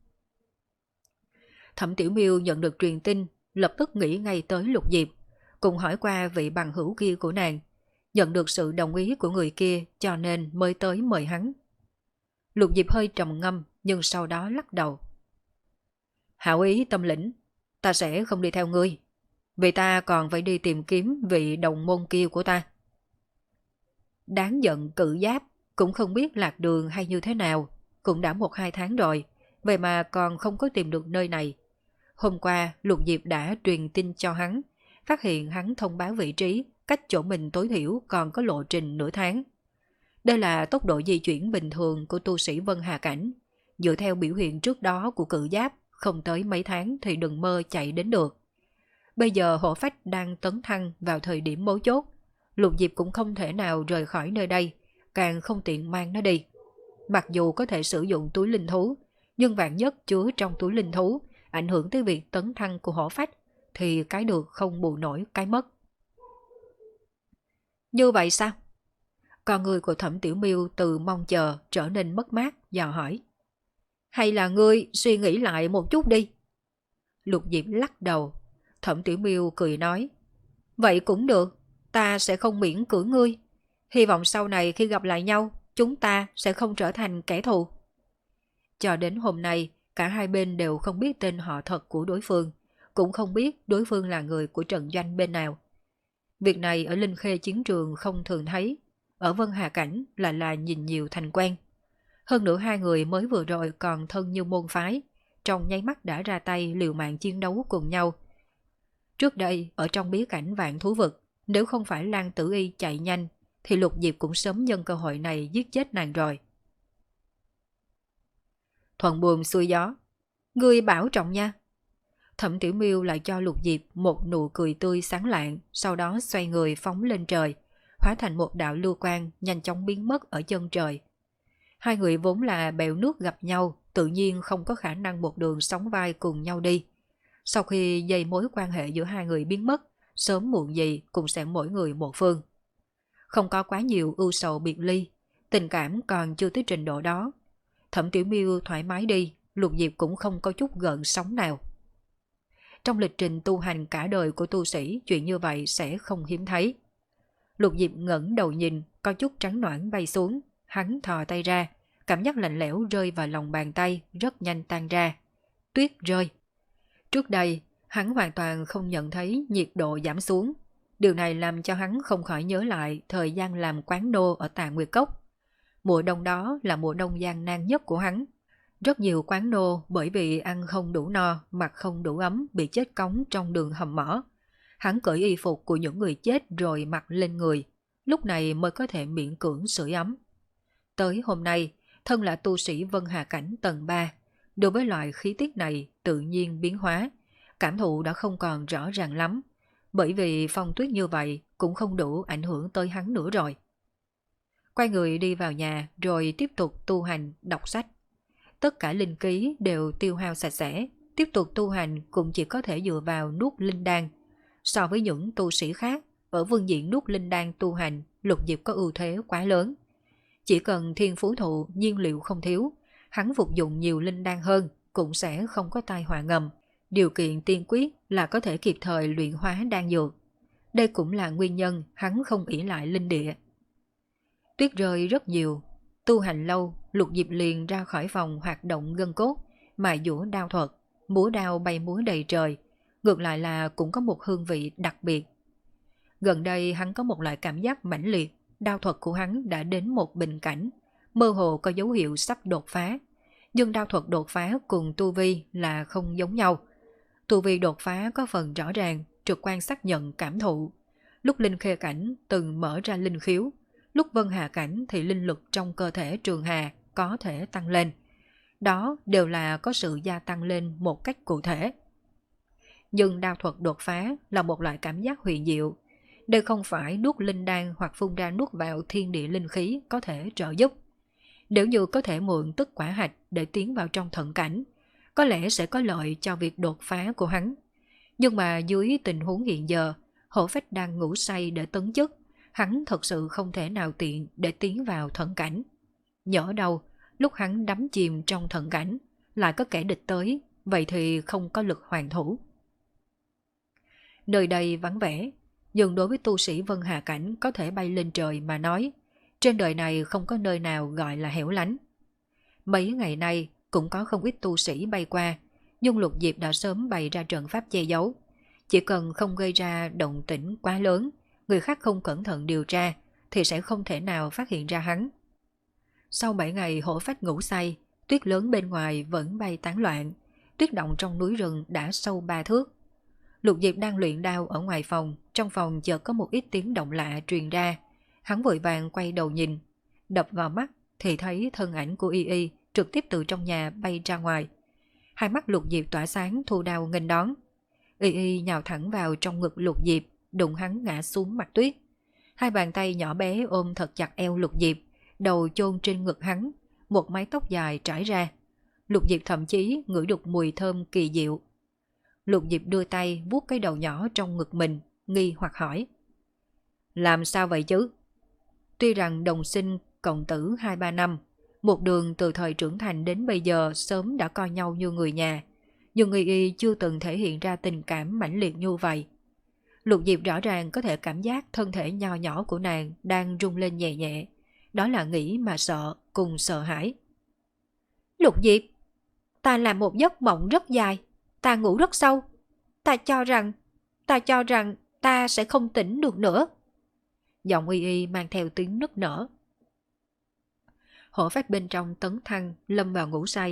Thẩm Tiểu Miêu nhận được truyền tin, lập tức nghĩ ngay tới Lục Diệp, cùng hỏi qua vị bằng hữu kia của nàng, nhận được sự đồng ý của người kia cho nên mới tới mời hắn. Lục Diệp hơi trầm ngâm nhưng sau đó lắc đầu. Hảo ý tâm lĩnh, ta sẽ không đi theo ngươi, vì ta còn phải đi tìm kiếm vị đồng môn kia của ta. Đáng giận Cự Giáp, cũng không biết lạc đường hay như thế nào, cũng đã một hai tháng rồi, vậy mà còn không có tìm được nơi này. Hôm qua Lục Diệp đã truyền tin cho hắn, phát hiện hắn thông báo vị trí, cách chỗ mình tối thiểu còn có lộ trình nửa tháng. Đây là tốc độ di chuyển bình thường của tu sĩ Vân Hà Cảnh. Dựa theo biểu hiện trước đó của Cự Giáp, không tới mấy tháng thì đừng mơ chạy đến được. Bây giờ hổ phách đang tấn thăng vào thời điểm mấu chốt. Lục Diệp cũng không thể nào rời khỏi nơi đây, càng không tiện mang nó đi. Mặc dù có thể sử dụng túi linh thú, nhưng vạn nhất chứa trong túi linh thú, ảnh hưởng tới việc tấn thăng của hổ phách, thì cái được không bù nổi cái mất. Như vậy sao? Con người của Thẩm Tiểu Miêu từ mong chờ trở nên mất mát, dò hỏi. Hay là ngươi suy nghĩ lại một chút đi? Lục Diệp lắc đầu. Thẩm Tiểu Miêu cười nói. Vậy cũng được, ta sẽ không miễn cưỡng ngươi. Hy vọng sau này khi gặp lại nhau, chúng ta sẽ không trở thành kẻ thù. Cho đến hôm nay, cả hai bên đều không biết tên họ thật của đối phương, cũng không biết đối phương là người của trận doanh bên nào. Việc này ở Linh Khê chiến trường không thường thấy, ở Vân Hà Cảnh lại là nhìn nhiều thành quen. Hơn nữa hai người mới vừa rồi còn thân như môn phái, trong nháy mắt đã ra tay liều mạng chiến đấu cùng nhau. Trước đây, ở trong bí cảnh vạn thú vực, nếu không phải Lan Tử Y chạy nhanh, thì Lục Diệp cũng sớm nhân cơ hội này giết chết nàng rồi. Thuận buồm xuôi gió, ngươi bảo trọng nha. Thẩm Tiểu Miêu lại cho Lục Diệp một nụ cười tươi sáng lạng, sau đó xoay người phóng lên trời, hóa thành một đạo lưu quang nhanh chóng biến mất ở chân trời. Hai người vốn là bèo nước gặp nhau, tự nhiên không có khả năng một đường sóng vai cùng nhau đi. Sau khi dây mối quan hệ giữa hai người biến mất, sớm muộn gì cũng sẽ mỗi người một phương. Không có quá nhiều ưu sầu biệt ly, tình cảm còn chưa tới trình độ đó. Thẩm Tiểu Miêu thoải mái đi, Lục Diệp cũng không có chút gợn sóng nào. Trong lịch trình tu hành cả đời của tu sĩ, chuyện như vậy sẽ không hiếm thấy. Lục Diệp ngẩng đầu nhìn, có chút trắng noãn bay xuống, hắn thò tay ra, cảm giác lạnh lẽo rơi vào lòng bàn tay, rất nhanh tan ra. Tuyết rơi. Trước đây, hắn hoàn toàn không nhận thấy nhiệt độ giảm xuống. Điều này làm cho hắn không khỏi nhớ lại thời gian làm quán nô ở Tà Nguyệt Cốc. Mùa đông đó là mùa đông gian nan nhất của hắn. Rất nhiều quán nô bởi vì ăn không đủ no, mặc không đủ ấm bị chết cóng trong đường hầm mỏ. Hắn cởi y phục của những người chết rồi mặc lên người, lúc này mới có thể miễn cưỡng sưởi ấm. Tới hôm nay, thân là tu sĩ Vân Hà Cảnh tầng ba, đối với loại khí tiết này tự nhiên biến hóa, cảm thụ đã không còn rõ ràng lắm, bởi vì phong tuyết như vậy cũng không đủ ảnh hưởng tới hắn nữa rồi. Quay người đi vào nhà rồi tiếp tục tu hành, đọc sách. Tất cả linh khí đều tiêu hao sạch sẽ, tiếp tục tu hành cũng chỉ có thể dựa vào nuốt linh đan. So với những tu sĩ khác, ở phương diện nuốt linh đan tu hành, Lục Diệp có ưu thế quá lớn. Chỉ cần thiên phú thụ nhiên liệu không thiếu, hắn phục dụng nhiều linh đan hơn cũng sẽ không có tai họa ngầm. Điều kiện tiên quyết là có thể kịp thời luyện hóa đan dược. Đây cũng là nguyên nhân hắn không ỷ lại linh địa. Tuyết rơi rất nhiều, tu hành lâu, Lục Diệp liền ra khỏi phòng hoạt động gân cốt, mài dũa đao thuật, múa đao bay múa đầy trời, ngược lại là cũng có một hương vị đặc biệt. Gần đây hắn có một loại cảm giác mãnh liệt, đao thuật của hắn đã đến một bình cảnh, mơ hồ có dấu hiệu sắp đột phá. Nhưng đao thuật đột phá cùng tu vi là không giống nhau. Tu vi đột phá có phần rõ ràng, trực quan xác nhận cảm thụ. Lúc linh khê cảnh từng mở ra linh khiếu, lúc vân hà cảnh thì linh lực trong cơ thể Trường Hà có thể tăng lên. Đó đều là có sự gia tăng lên một cách cụ thể. Nhưng đao thuật đột phá là một loại cảm giác huyền diệu. Đây không phải nuốt linh đan hoặc phun ra nuốt vào thiên địa linh khí có thể trợ giúp. Nếu như có thể mượn tức quả hạch để tiến vào trong thận cảnh, có lẽ sẽ có lợi cho việc đột phá của hắn. Nhưng mà dưới tình huống hiện giờ, Hổ Phách đang ngủ say để tấn chức, hắn thật sự không thể nào tiện để tiến vào thận cảnh. Nhỡ đâu, lúc hắn đắm chìm trong thận cảnh, lại có kẻ địch tới, vậy thì không có lực hoàn thủ. Nơi đây vắng vẻ, nhưng đối với tu sĩ Vân Hà Cảnh có thể bay lên trời mà nói, trên đời này không có nơi nào gọi là hẻo lánh. Mấy ngày nay cũng có không ít tu sĩ bay qua, nhưng Lục Diệp đã sớm bày ra trận pháp che giấu. Chỉ cần không gây ra động tĩnh quá lớn, người khác không cẩn thận điều tra thì sẽ không thể nào phát hiện ra hắn. Sau bảy ngày Hổ Phách ngủ say, tuyết lớn bên ngoài vẫn bay tán loạn, tuyết động trong núi rừng đã sâu ba thước. Lục Diệp đang luyện đao ở ngoài phòng, trong phòng chợt có một ít tiếng động lạ truyền ra. Hắn vội vàng quay đầu nhìn, đập vào mắt thì thấy thân ảnh của Y Y trực tiếp từ trong nhà bay ra ngoài. Hai mắt Lục Diệp tỏa sáng thu đao nghênh đón. Y Y nhào thẳng vào trong ngực Lục Diệp, đụng hắn ngã xuống mặt tuyết. Hai bàn tay nhỏ bé ôm thật chặt eo Lục Diệp, đầu chôn trên ngực hắn, một mái tóc dài trải ra. Lục Diệp thậm chí ngửi được mùi thơm kỳ diệu. Lục Diệp đưa tay vuốt cái đầu nhỏ trong ngực mình, nghi hoặc hỏi: làm sao vậy chứ? Tuy rằng đồng sinh cộng tử hai ba năm, một đường từ thời trưởng thành đến bây giờ sớm đã coi nhau như người nhà, nhưng Y Y chưa từng thể hiện ra tình cảm mãnh liệt như vậy. Lục Diệp rõ ràng có thể cảm giác thân thể nho nhỏ của nàng đang rung lên nhẹ nhẹ, đó là nghĩ mà sợ cùng sợ hãi. Lục Diệp, ta làm một giấc mộng rất dài, ta ngủ rất sâu, ta cho rằng, ta cho rằng ta sẽ không tỉnh được nữa. Giọng Y Y mang theo tiếng nức nở. Hổ Phách bên trong tấn thăng lâm vào ngủ say,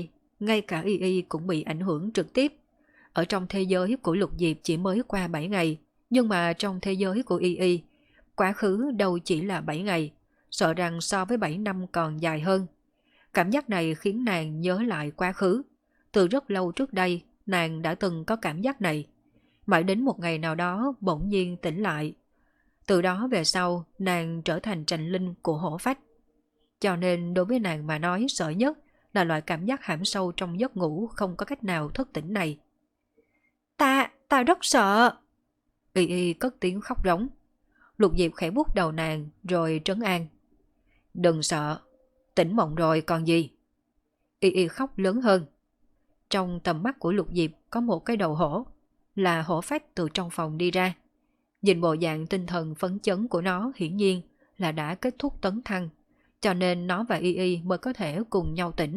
ngay cả Y Y cũng bị ảnh hưởng trực tiếp. Ở trong thế giới của Lục Diệp chỉ mới qua bảy ngày, nhưng mà trong thế giới của Y Y, quá khứ đâu chỉ là bảy ngày, sợ rằng so với bảy năm còn dài hơn. Cảm giác này khiến nàng nhớ lại quá khứ. Từ rất lâu trước đây, nàng đã từng có cảm giác này. Mãi đến một ngày nào đó bỗng nhiên tỉnh lại. Từ đó về sau, nàng trở thành trành linh của hổ phách. Cho nên đối với nàng mà nói sợ nhất là loại cảm giác hãm sâu trong giấc ngủ không có cách nào thức tỉnh này. Ta, ta rất sợ. Y Y cất tiếng khóc rống. Lục Diệp khẽ vuốt đầu nàng rồi trấn an. Đừng sợ, tỉnh mộng rồi còn gì. Y Y khóc lớn hơn. Trong tầm mắt của Lục Diệp có một cái đầu hổ, là hổ phách từ trong phòng đi ra. Nhìn bộ dạng tinh thần phấn chấn của nó hiển nhiên là đã kết thúc tấn thăng, cho nên nó và Y Y mới có thể cùng nhau tỉnh.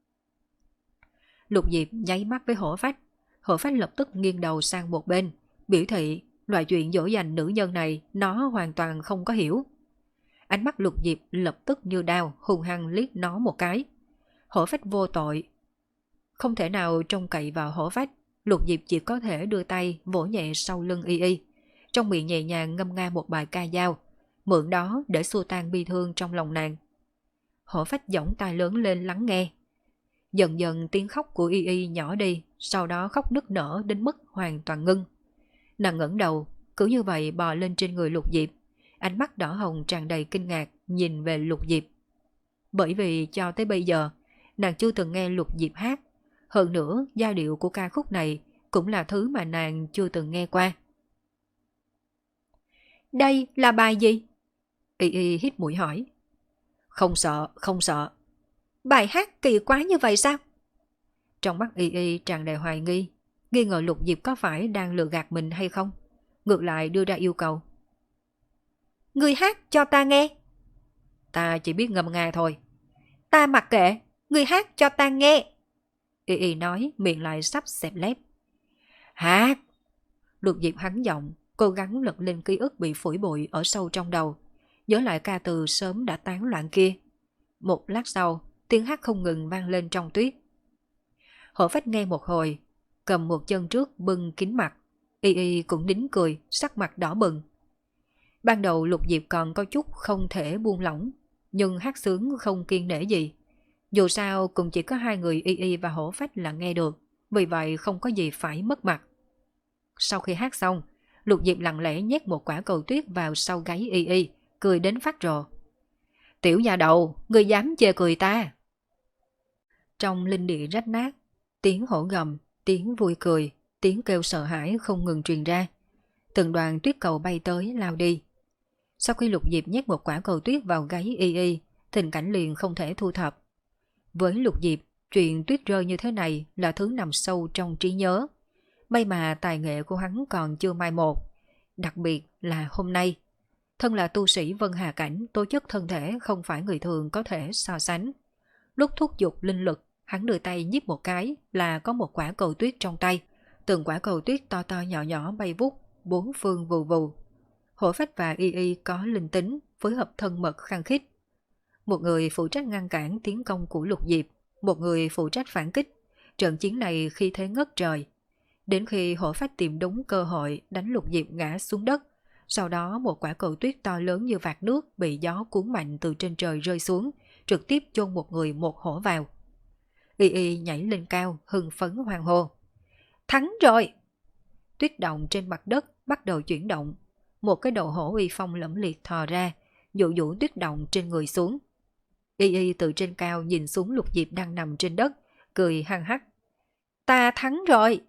Lục Diệp nháy mắt với hổ phách. Hổ phách lập tức nghiêng đầu sang một bên, biểu thị loại chuyện dỗ dành nữ nhân này nó hoàn toàn không có hiểu. Ánh mắt Lục Diệp lập tức như đao hung hăng liếc nó một cái. Hổ phách vô tội. Không thể nào trông cậy vào hổ phách, Lục Diệp chỉ có thể đưa tay vỗ nhẹ sau lưng Y Y, trong miệng nhẹ nhàng ngâm nga một bài ca dao, mượn đó để xua tan bi thương trong lòng nàng. Hổ phách giỏng tai lớn lên lắng nghe. Dần dần tiếng khóc của Y Y nhỏ đi, sau đó khóc nức nở đến mức hoàn toàn ngưng. Nàng ngẩng đầu, cứ như vậy bò lên trên người Lục Diệp, ánh mắt đỏ hồng tràn đầy kinh ngạc nhìn về Lục Diệp. Bởi vì cho tới bây giờ, nàng chưa từng nghe Lục Diệp hát, hơn nữa giai điệu của ca khúc này cũng là thứ mà nàng chưa từng nghe qua. Đây là bài gì? Y Y hít mũi hỏi. Không sợ, không sợ. Bài hát kỳ quá như vậy sao? Trong mắt Y Y tràn đầy hoài nghi, nghi ngờ Lục Diệp có phải đang lừa gạt mình hay không. Ngược lại đưa ra yêu cầu. Ngươi hát cho ta nghe. Ta chỉ biết ngâm nga thôi. Ta mặc kệ, ngươi hát cho ta nghe. Y Y nói, miệng lại sắp xẹp lép. Hát! Lục Diệp hắn giọng, cố gắng lật lên ký ức bị phủi bụi ở sâu trong đầu, nhớ lại ca từ sớm đã tán loạn kia. Một lát sau, tiếng hát không ngừng vang lên trong tuyết. Hổ phách nghe một hồi, cầm một chân trước bưng kín mặt. Y Y cũng nín cười, sắc mặt đỏ bừng. Ban đầu Lục Diệp còn có chút không thể buông lỏng, nhưng hát sướng không kiêng nể gì. Dù sao cũng chỉ có hai người Y Y và hổ phách là nghe được, vì vậy không có gì phải mất mặt. Sau khi hát xong, Lục Diệp lặng lẽ nhét một quả cầu tuyết vào sau gáy Y Y, cười đến phát rồ. Tiểu nhà đầu, ngươi dám chê cười ta? Trong linh địa rách nát, tiếng hổ gầm, tiếng vui cười, tiếng kêu sợ hãi không ngừng truyền ra. Từng đoàn tuyết cầu bay tới lao đi. Sau khi Lục Diệp nhét một quả cầu tuyết vào gáy Y Y, tình cảnh liền không thể thu thập. Với Lục Diệp, chuyện tuyết rơi như thế này là thứ nằm sâu trong trí nhớ. May mà tài nghệ của hắn còn chưa mai một. Đặc biệt là hôm nay. Thân là tu sĩ Vân Hà Cảnh, tố chất thân thể không phải người thường có thể so sánh. Lúc thúc giục linh lực, hắn đưa tay nhíp một cái là có một quả cầu tuyết trong tay. Từng quả cầu tuyết to to nhỏ nhỏ bay vút, bốn phương vù vù. Hổ phách và Y Y có linh tính, phối hợp thân mật khăng khít. Một người phụ trách ngăn cản tiến công của Lục Diệp, một người phụ trách phản kích. Trận chiến này khi thế ngất trời. Đến khi hổ phách tìm đúng cơ hội đánh Lục Diệp ngã xuống đất, sau đó một quả cầu tuyết to lớn như vạt nước bị gió cuốn mạnh từ trên trời rơi xuống, trực tiếp chôn một người một hổ vào. Y Y nhảy lên cao, hưng phấn hoan hô. Thắng rồi! Tuyết động trên mặt đất bắt đầu chuyển động. Một cái đầu hổ uy phong lẫm liệt thò ra, dụ dụ tuyết động trên người xuống. Y Y từ trên cao nhìn xuống Lục Diệp đang nằm trên đất, cười hăng hắc. Ta thắng rồi!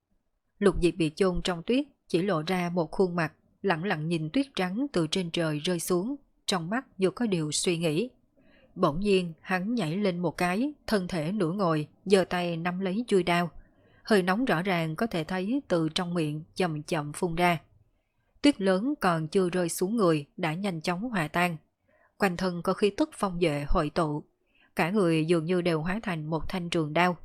Lục Diệp bị chôn trong tuyết, chỉ lộ ra một khuôn mặt, lặng lặng nhìn tuyết trắng từ trên trời rơi xuống, trong mắt như có điều suy nghĩ. Bỗng nhiên hắn nhảy lên một cái, thân thể nửa ngồi, giơ tay nắm lấy chuôi đao. Hơi nóng rõ ràng có thể thấy từ trong miệng chậm chậm phun ra. Tuyết lớn còn chưa rơi xuống người đã nhanh chóng hòa tan. Quanh thân có khí tức phong duệ hội tụ, cả người dường như đều hóa thành một thanh trường đao.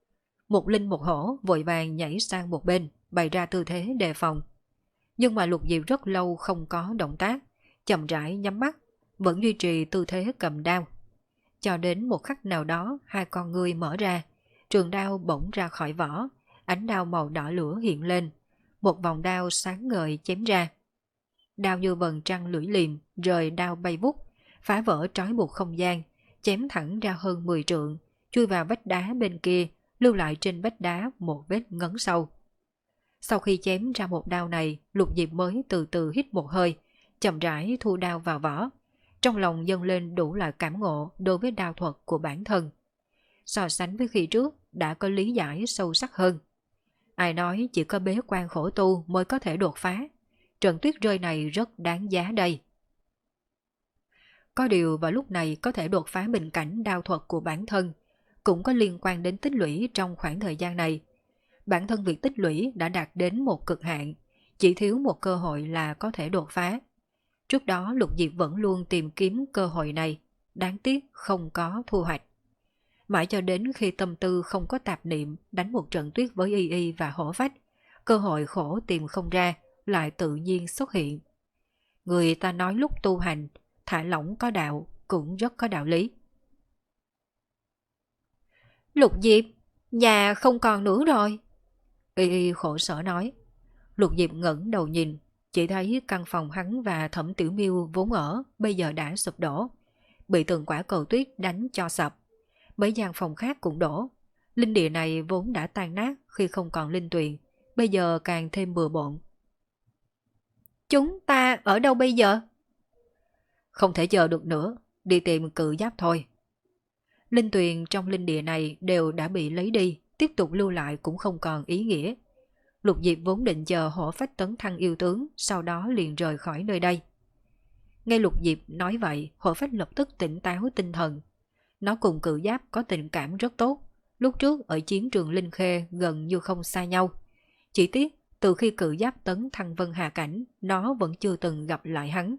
Một linh một hổ vội vàng nhảy sang một bên, bày ra tư thế đề phòng. Nhưng mà Lục Diệp rất lâu không có động tác, chậm rãi nhắm mắt, vẫn duy trì tư thế cầm đao. Cho đến một khắc nào đó hai con ngươi mở ra, trường đao bỗng ra khỏi vỏ, ánh đao màu đỏ lửa hiện lên, một vòng đao sáng ngời chém ra. Đao như vầng trăng lưỡi liềm, rời đao bay vút, phá vỡ trói buộc không gian, chém thẳng ra hơn mười trượng, chui vào vách đá bên kia, lưu lại trên vách đá một vết ngấn sâu. Sau khi chém ra một đao này, Lục Diệp mới từ từ hít một hơi, chậm rãi thu đao vào vỏ. Trong lòng dâng lên đủ loại cảm ngộ đối với đao thuật của bản thân. So sánh với khi trước, đã có lý giải sâu sắc hơn. Ai nói chỉ có bế quan khổ tu mới có thể đột phá. Trận tuyết rơi này rất đáng giá đây. Có điều vào lúc này có thể đột phá bình cảnh đao thuật của bản thân, cũng có liên quan đến tích lũy trong khoảng thời gian này. Bản thân việc tích lũy đã đạt đến một cực hạn, chỉ thiếu một cơ hội là có thể đột phá. Trước đó Lục Diệp vẫn luôn tìm kiếm cơ hội này, đáng tiếc không có thu hoạch. Mãi cho đến khi tâm tư không có tạp niệm đánh một trận tuyết với Y Y và Hổ Phách, cơ hội khổ tìm không ra lại tự nhiên xuất hiện. Người ta nói lúc tu hành, thả lỏng có đạo, cũng rất có đạo lý. Lục Diệp, nhà không còn nữa rồi. Y Y khổ sở nói. Lục Diệp ngẩng đầu nhìn, chỉ thấy căn phòng hắn và Thẩm Tiểu Miêu vốn ở bây giờ đã sụp đổ, bị từng quả cầu tuyết đánh cho sập. Mấy gian phòng khác cũng đổ. Linh địa này vốn đã tan nát khi không còn linh tuyền, bây giờ càng thêm bừa bộn. Chúng ta ở đâu bây giờ? Không thể chờ được nữa, đi tìm cự giáp thôi. Linh tuyền trong linh địa này đều đã bị lấy đi, tiếp tục lưu lại cũng không còn ý nghĩa. Lục Diệp vốn định chờ Hổ Phách tấn thăng yêu tướng, sau đó liền rời khỏi nơi đây. Nghe Lục Diệp nói vậy, Hổ Phách lập tức tỉnh táo tinh thần. Nó cùng cự giáp có tình cảm rất tốt, lúc trước ở chiến trường Linh Khê gần như không xa nhau. Chỉ tiếc, từ khi cự giáp tấn thăng Vân Hà Cảnh, nó vẫn chưa từng gặp lại hắn.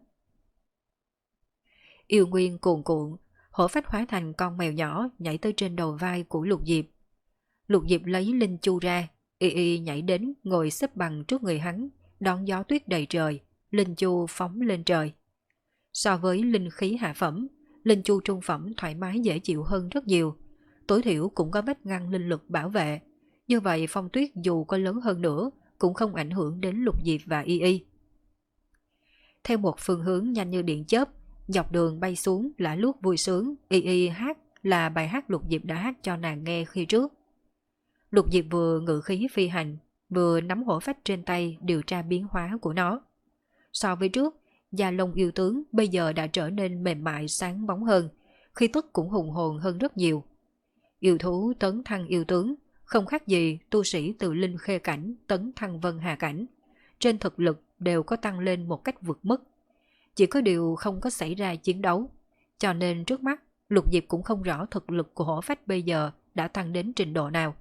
Yêu nguyên cuồn cuộn, Hổ Phách hóa thành con mèo nhỏ nhảy tới trên đầu vai của Lục Diệp. Lục Diệp lấy linh chu ra, Y Y nhảy đến ngồi xếp bằng trước người hắn, đón gió tuyết đầy trời, linh chu phóng lên trời. So với linh khí hạ phẩm, linh chu trung phẩm thoải mái dễ chịu hơn rất nhiều, tối thiểu cũng có vách ngăn linh lực bảo vệ. Như vậy phong tuyết dù có lớn hơn nữa cũng không ảnh hưởng đến Lục Diệp và Y Y. Theo một phương hướng nhanh như điện chớp, dọc đường bay xuống lả luốc vui sướng, Y Y hát là bài hát Lục Diệp đã hát cho nàng nghe khi trước. Lục Diệp vừa ngự khí phi hành, vừa nắm Hổ Phách trên tay điều tra biến hóa của nó. So với trước, da lông yêu tướng bây giờ đã trở nên mềm mại sáng bóng hơn, khí tức cũng hùng hồn hơn rất nhiều. Yêu thú tấn thăng yêu tướng, không khác gì tu sĩ từ Linh Khê Cảnh tấn thăng Vân Hà Cảnh. Trên thực lực đều có tăng lên một cách vượt mức. Chỉ có điều không có xảy ra chiến đấu, cho nên trước mắt Lục Diệp cũng không rõ thực lực của Hổ Phách bây giờ đã tăng đến trình độ nào.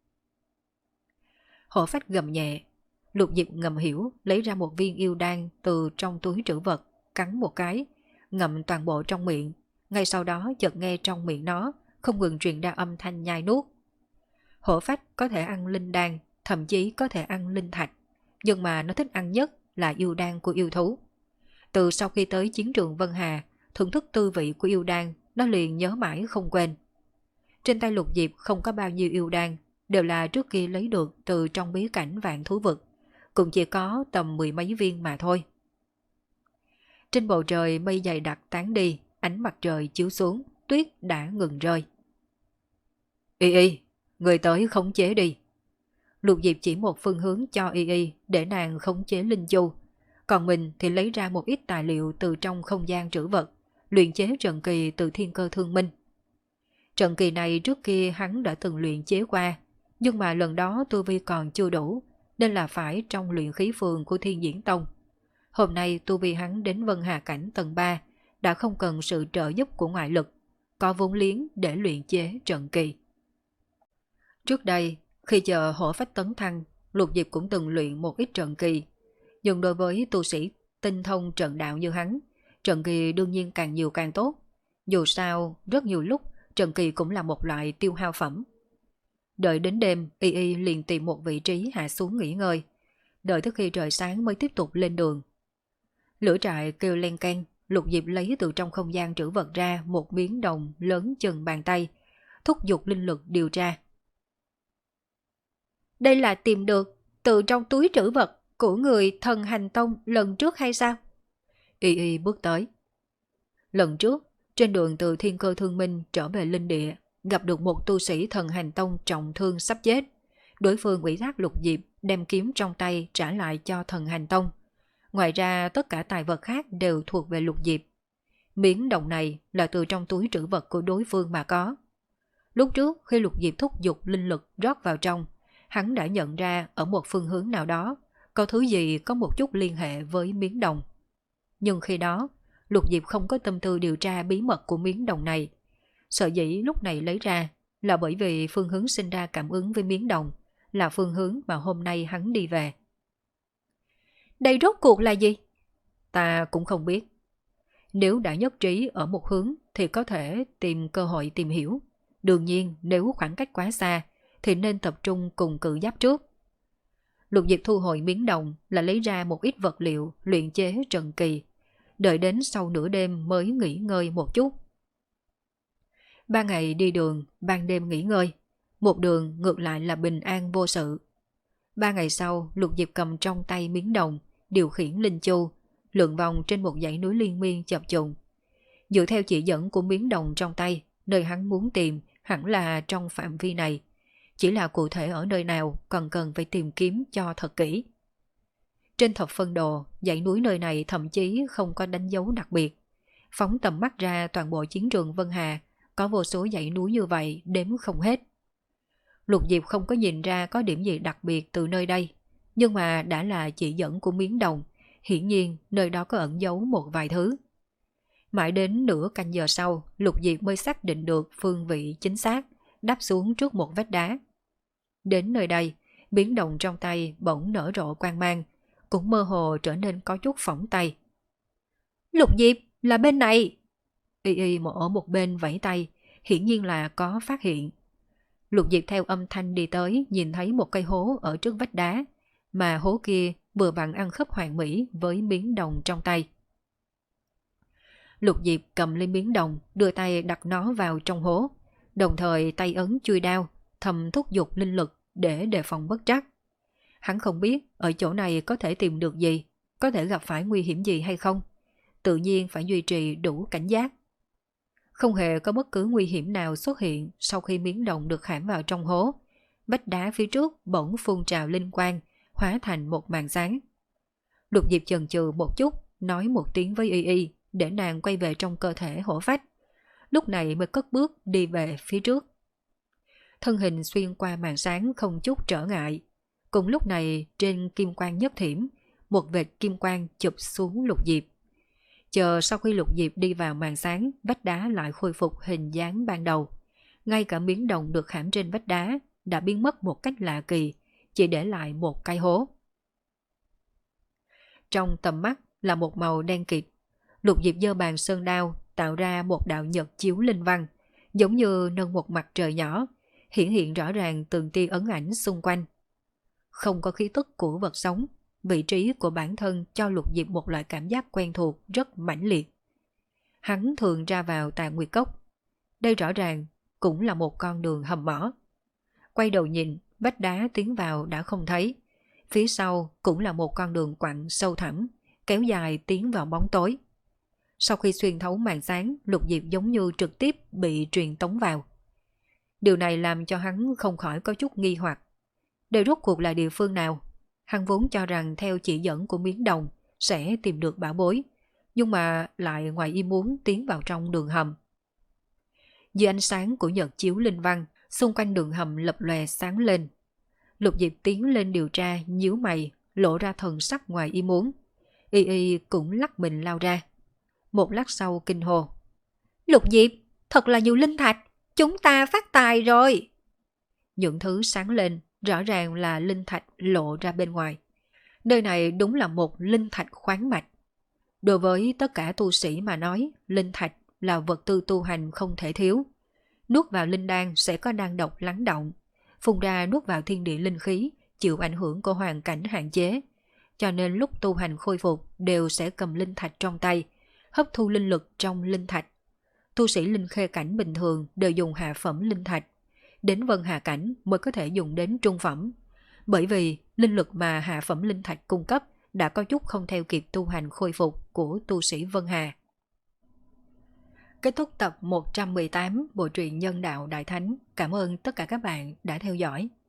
Hổ Phách gầm nhẹ, Lục Diệp ngầm hiểu lấy ra một viên yêu đan từ trong túi trữ vật, cắn một cái, ngậm toàn bộ trong miệng, ngay sau đó chợt nghe trong miệng nó không ngừng truyền ra âm thanh nhai nuốt. Hổ Phách có thể ăn linh đan, thậm chí có thể ăn linh thạch, nhưng mà nó thích ăn nhất là yêu đan của yêu thú. Từ sau khi tới chiến trường Vân Hà, thưởng thức tư vị của yêu đan, nó liền nhớ mãi không quên. Trên tay Lục Diệp không có bao nhiêu yêu đan, đều là trước kia lấy được từ trong bí cảnh Vạn Thú Vực, cũng chỉ có tầm mười mấy viên mà thôi. Trên bầu trời mây dày đặc tán đi, ánh mặt trời chiếu xuống, tuyết đã ngừng rơi. Y Y, người tới khống chế đi. Lục Diệp chỉ một phương hướng cho Y Y để nàng khống chế linh chu, còn mình thì lấy ra một ít tài liệu từ trong không gian trữ vật, luyện chế trận kỳ từ Thiên Cơ Thương Minh. Trận kỳ này trước kia hắn đã từng luyện chế qua, nhưng mà lần đó tu vi còn chưa đủ, nên là phải trong luyện khí phường của Thiên Diễn Tông. Hôm nay tu vi hắn đến Vân Hà Cảnh tầng ba, đã không cần sự trợ giúp của ngoại lực, có vốn liếng để luyện chế trận kỳ. Trước đây, khi chờ Hổ Phách tấn thăng, Lục Diệp cũng từng luyện một ít trận kỳ, nhưng đối với tu sĩ tinh thông trận đạo như hắn, trận kỳ đương nhiên càng nhiều càng tốt. Dù sao, rất nhiều lúc trận kỳ cũng là một loại tiêu hao phẩm. Đợi đến đêm, Y Y liền tìm một vị trí hạ xuống nghỉ ngơi, đợi tới khi trời sáng mới tiếp tục lên đường. Lửa trại kêu len keng, Lục Diệp lấy từ trong không gian trữ vật ra một miếng đồng lớn chừng bàn tay, thúc giục linh lực điều tra. Đây là tìm được từ trong túi trữ vật của người thần hành tông lần trước hay sao? Y Y bước tới. Lần trước, trên đường từ Thiên Cơ Thương Minh trở về Linh Địa, gặp được một tu sĩ thần hành tông trọng thương sắp chết. Đối phương ủy thác Lục Diệp đem kiếm trong tay trả lại cho thần hành tông. Ngoài ra tất cả tài vật khác đều thuộc về Lục Diệp. Miếng đồng này là từ trong túi trữ vật của đối phương mà có. Lúc trước khi Lục Diệp thúc giục linh lực rót vào trong, hắn đã nhận ra ở một phương hướng nào đó có thứ gì có một chút liên hệ với miếng đồng. Nhưng khi đó, Lục Diệp không có tâm tư điều tra bí mật của miếng đồng này. Sở dĩ lúc này lấy ra là bởi vì phương hướng sinh ra cảm ứng với miếng đồng là phương hướng mà hôm nay hắn đi về. Đây rốt cuộc là gì? Ta cũng không biết. Nếu đã nhất trí ở một hướng thì có thể tìm cơ hội tìm hiểu. Đương nhiên nếu khoảng cách quá xa thì nên tập trung cùng cự giáp trước. Lục Diệp thu hồi miếng đồng là lấy ra một ít vật liệu luyện chế trần kỳ. Đợi đến sau nửa đêm mới nghỉ ngơi một chút. Ban ngày đi đường, ban đêm nghỉ ngơi. Một đường ngược lại là bình an vô sự. Ba ngày sau, Lục Diệp cầm trong tay miếng đồng, điều khiển linh chu, lượn vòng trên một dãy núi liên miên chập trùng. Dựa theo chỉ dẫn của miếng đồng trong tay, nơi hắn muốn tìm hẳn là trong phạm vi này. Chỉ là cụ thể ở nơi nào còn cần phải tìm kiếm cho thật kỹ. Trên thập phân đồ, dãy núi nơi này thậm chí không có đánh dấu đặc biệt. Phóng tầm mắt ra toàn bộ chiến trường Vân Hà, có vô số dãy núi như vậy đếm không hết. Lục Diệp không có nhìn ra có điểm gì đặc biệt từ nơi đây, nhưng mà đã là chỉ dẫn của miếng đồng, hiển nhiên nơi đó có ẩn giấu một vài thứ. Mãi đến nửa canh giờ sau, Lục Diệp mới xác định được phương vị chính xác, đáp xuống trước một vách đá. Đến nơi đây, miếng đồng trong tay bỗng nở rộ quang mang, cũng mơ hồ trở nên có chút phỏng tay. Lục Diệp, là bên này! Y Y một ở một bên vẫy tay, hiển nhiên là có phát hiện. Lục Diệp theo âm thanh đi tới, nhìn thấy một cây hố ở trước vách đá, mà hố kia vừa vặn ăn khớp hoàn mỹ với miếng đồng trong tay. Lục Diệp cầm lên miếng đồng, đưa tay đặt nó vào trong hố, đồng thời tay ấn chui đao, thầm thúc giục linh lực để đề phòng bất trắc. Hắn không biết ở chỗ này có thể tìm được gì, có thể gặp phải nguy hiểm gì hay không. Tự nhiên phải duy trì đủ cảnh giác. Không hề có bất cứ nguy hiểm nào xuất hiện sau khi miếng đồng được khảm vào trong hố. Vách đá phía trước bỗng phun trào linh quang, hóa thành một màn sáng. Lục Diệp chần chừ một chút, nói một tiếng với Y Y để nàng quay về trong cơ thể hổ phách. Lúc này mới cất bước đi về phía trước. Thân hình xuyên qua màn sáng không chút trở ngại. Cùng lúc này trên kim quang nhất thiểm, một vệt kim quang chụp xuống Lục Diệp. Chờ sau khi Lục Diệp đi vào màn sáng, vách đá lại khôi phục hình dáng ban đầu. Ngay cả miếng đồng được khảm trên vách đá đã biến mất một cách lạ kỳ, chỉ để lại một cái hố. Trong tầm mắt là một màu đen kịt. Lục Diệp giơ bàn sơn đao tạo ra một đạo nhật chiếu linh văn, giống như nâng một mặt trời nhỏ, hiển hiện rõ ràng từng tia ấn ảnh xung quanh. Không có khí tức của vật sống, vị trí của bản thân cho Lục Diệp một loại cảm giác quen thuộc rất mãnh liệt. Hắn thường ra vào Tà Nguyệt Cốc. Đây rõ ràng cũng là một con đường hầm mỏ. Quay đầu nhìn, vách đá tiến vào đã không thấy. Phía sau cũng là một con đường quặng sâu thẳm, kéo dài tiến vào bóng tối. Sau khi xuyên thấu màn sáng, Lục Diệp giống như trực tiếp bị truyền tống vào. Điều này làm cho hắn không khỏi có chút nghi hoặc. Đây rốt cuộc là địa phương nào? Hắn vốn cho rằng theo chỉ dẫn của miếng đồng sẽ tìm được bảo bối, nhưng mà lại ngoài ý muốn tiến vào trong đường hầm. Dưới ánh sáng của nhật chiếu linh văn, xung quanh đường hầm lập lòe sáng lên. Lục Diệp tiến lên điều tra, nhíu mày, lộ ra thần sắc ngoài ý muốn. Y Y cũng lắc mình lao ra. Một lát sau kinh hô: Lục Diệp, thật là nhiều linh thạch, chúng ta phát tài rồi. Những thứ sáng lên rõ ràng là linh thạch lộ ra bên ngoài. Nơi này đúng là một linh thạch khoáng mạch. Đối với tất cả tu sĩ mà nói, linh thạch là vật tư tu hành không thể thiếu. Nuốt vào linh đan sẽ có đan độc lắng động, phun ra nuốt vào thiên địa linh khí, chịu ảnh hưởng của hoàn cảnh hạn chế. Cho nên lúc tu hành khôi phục đều sẽ cầm linh thạch trong tay, hấp thu linh lực trong linh thạch. Tu sĩ linh khê cảnh bình thường đều dùng hạ phẩm linh thạch, đến vân hà cảnh mới có thể dùng đến trung phẩm. bởi vì linh lực mà hạ phẩm linh thạch cung cấp đã có chút không theo kịp tu hành khôi phục của tu sĩ Vân Hà. Kết thúc tập một trăm mười tám bộ truyện Nhân đạo Đại Thánh. Cảm ơn tất cả các bạn đã theo dõi.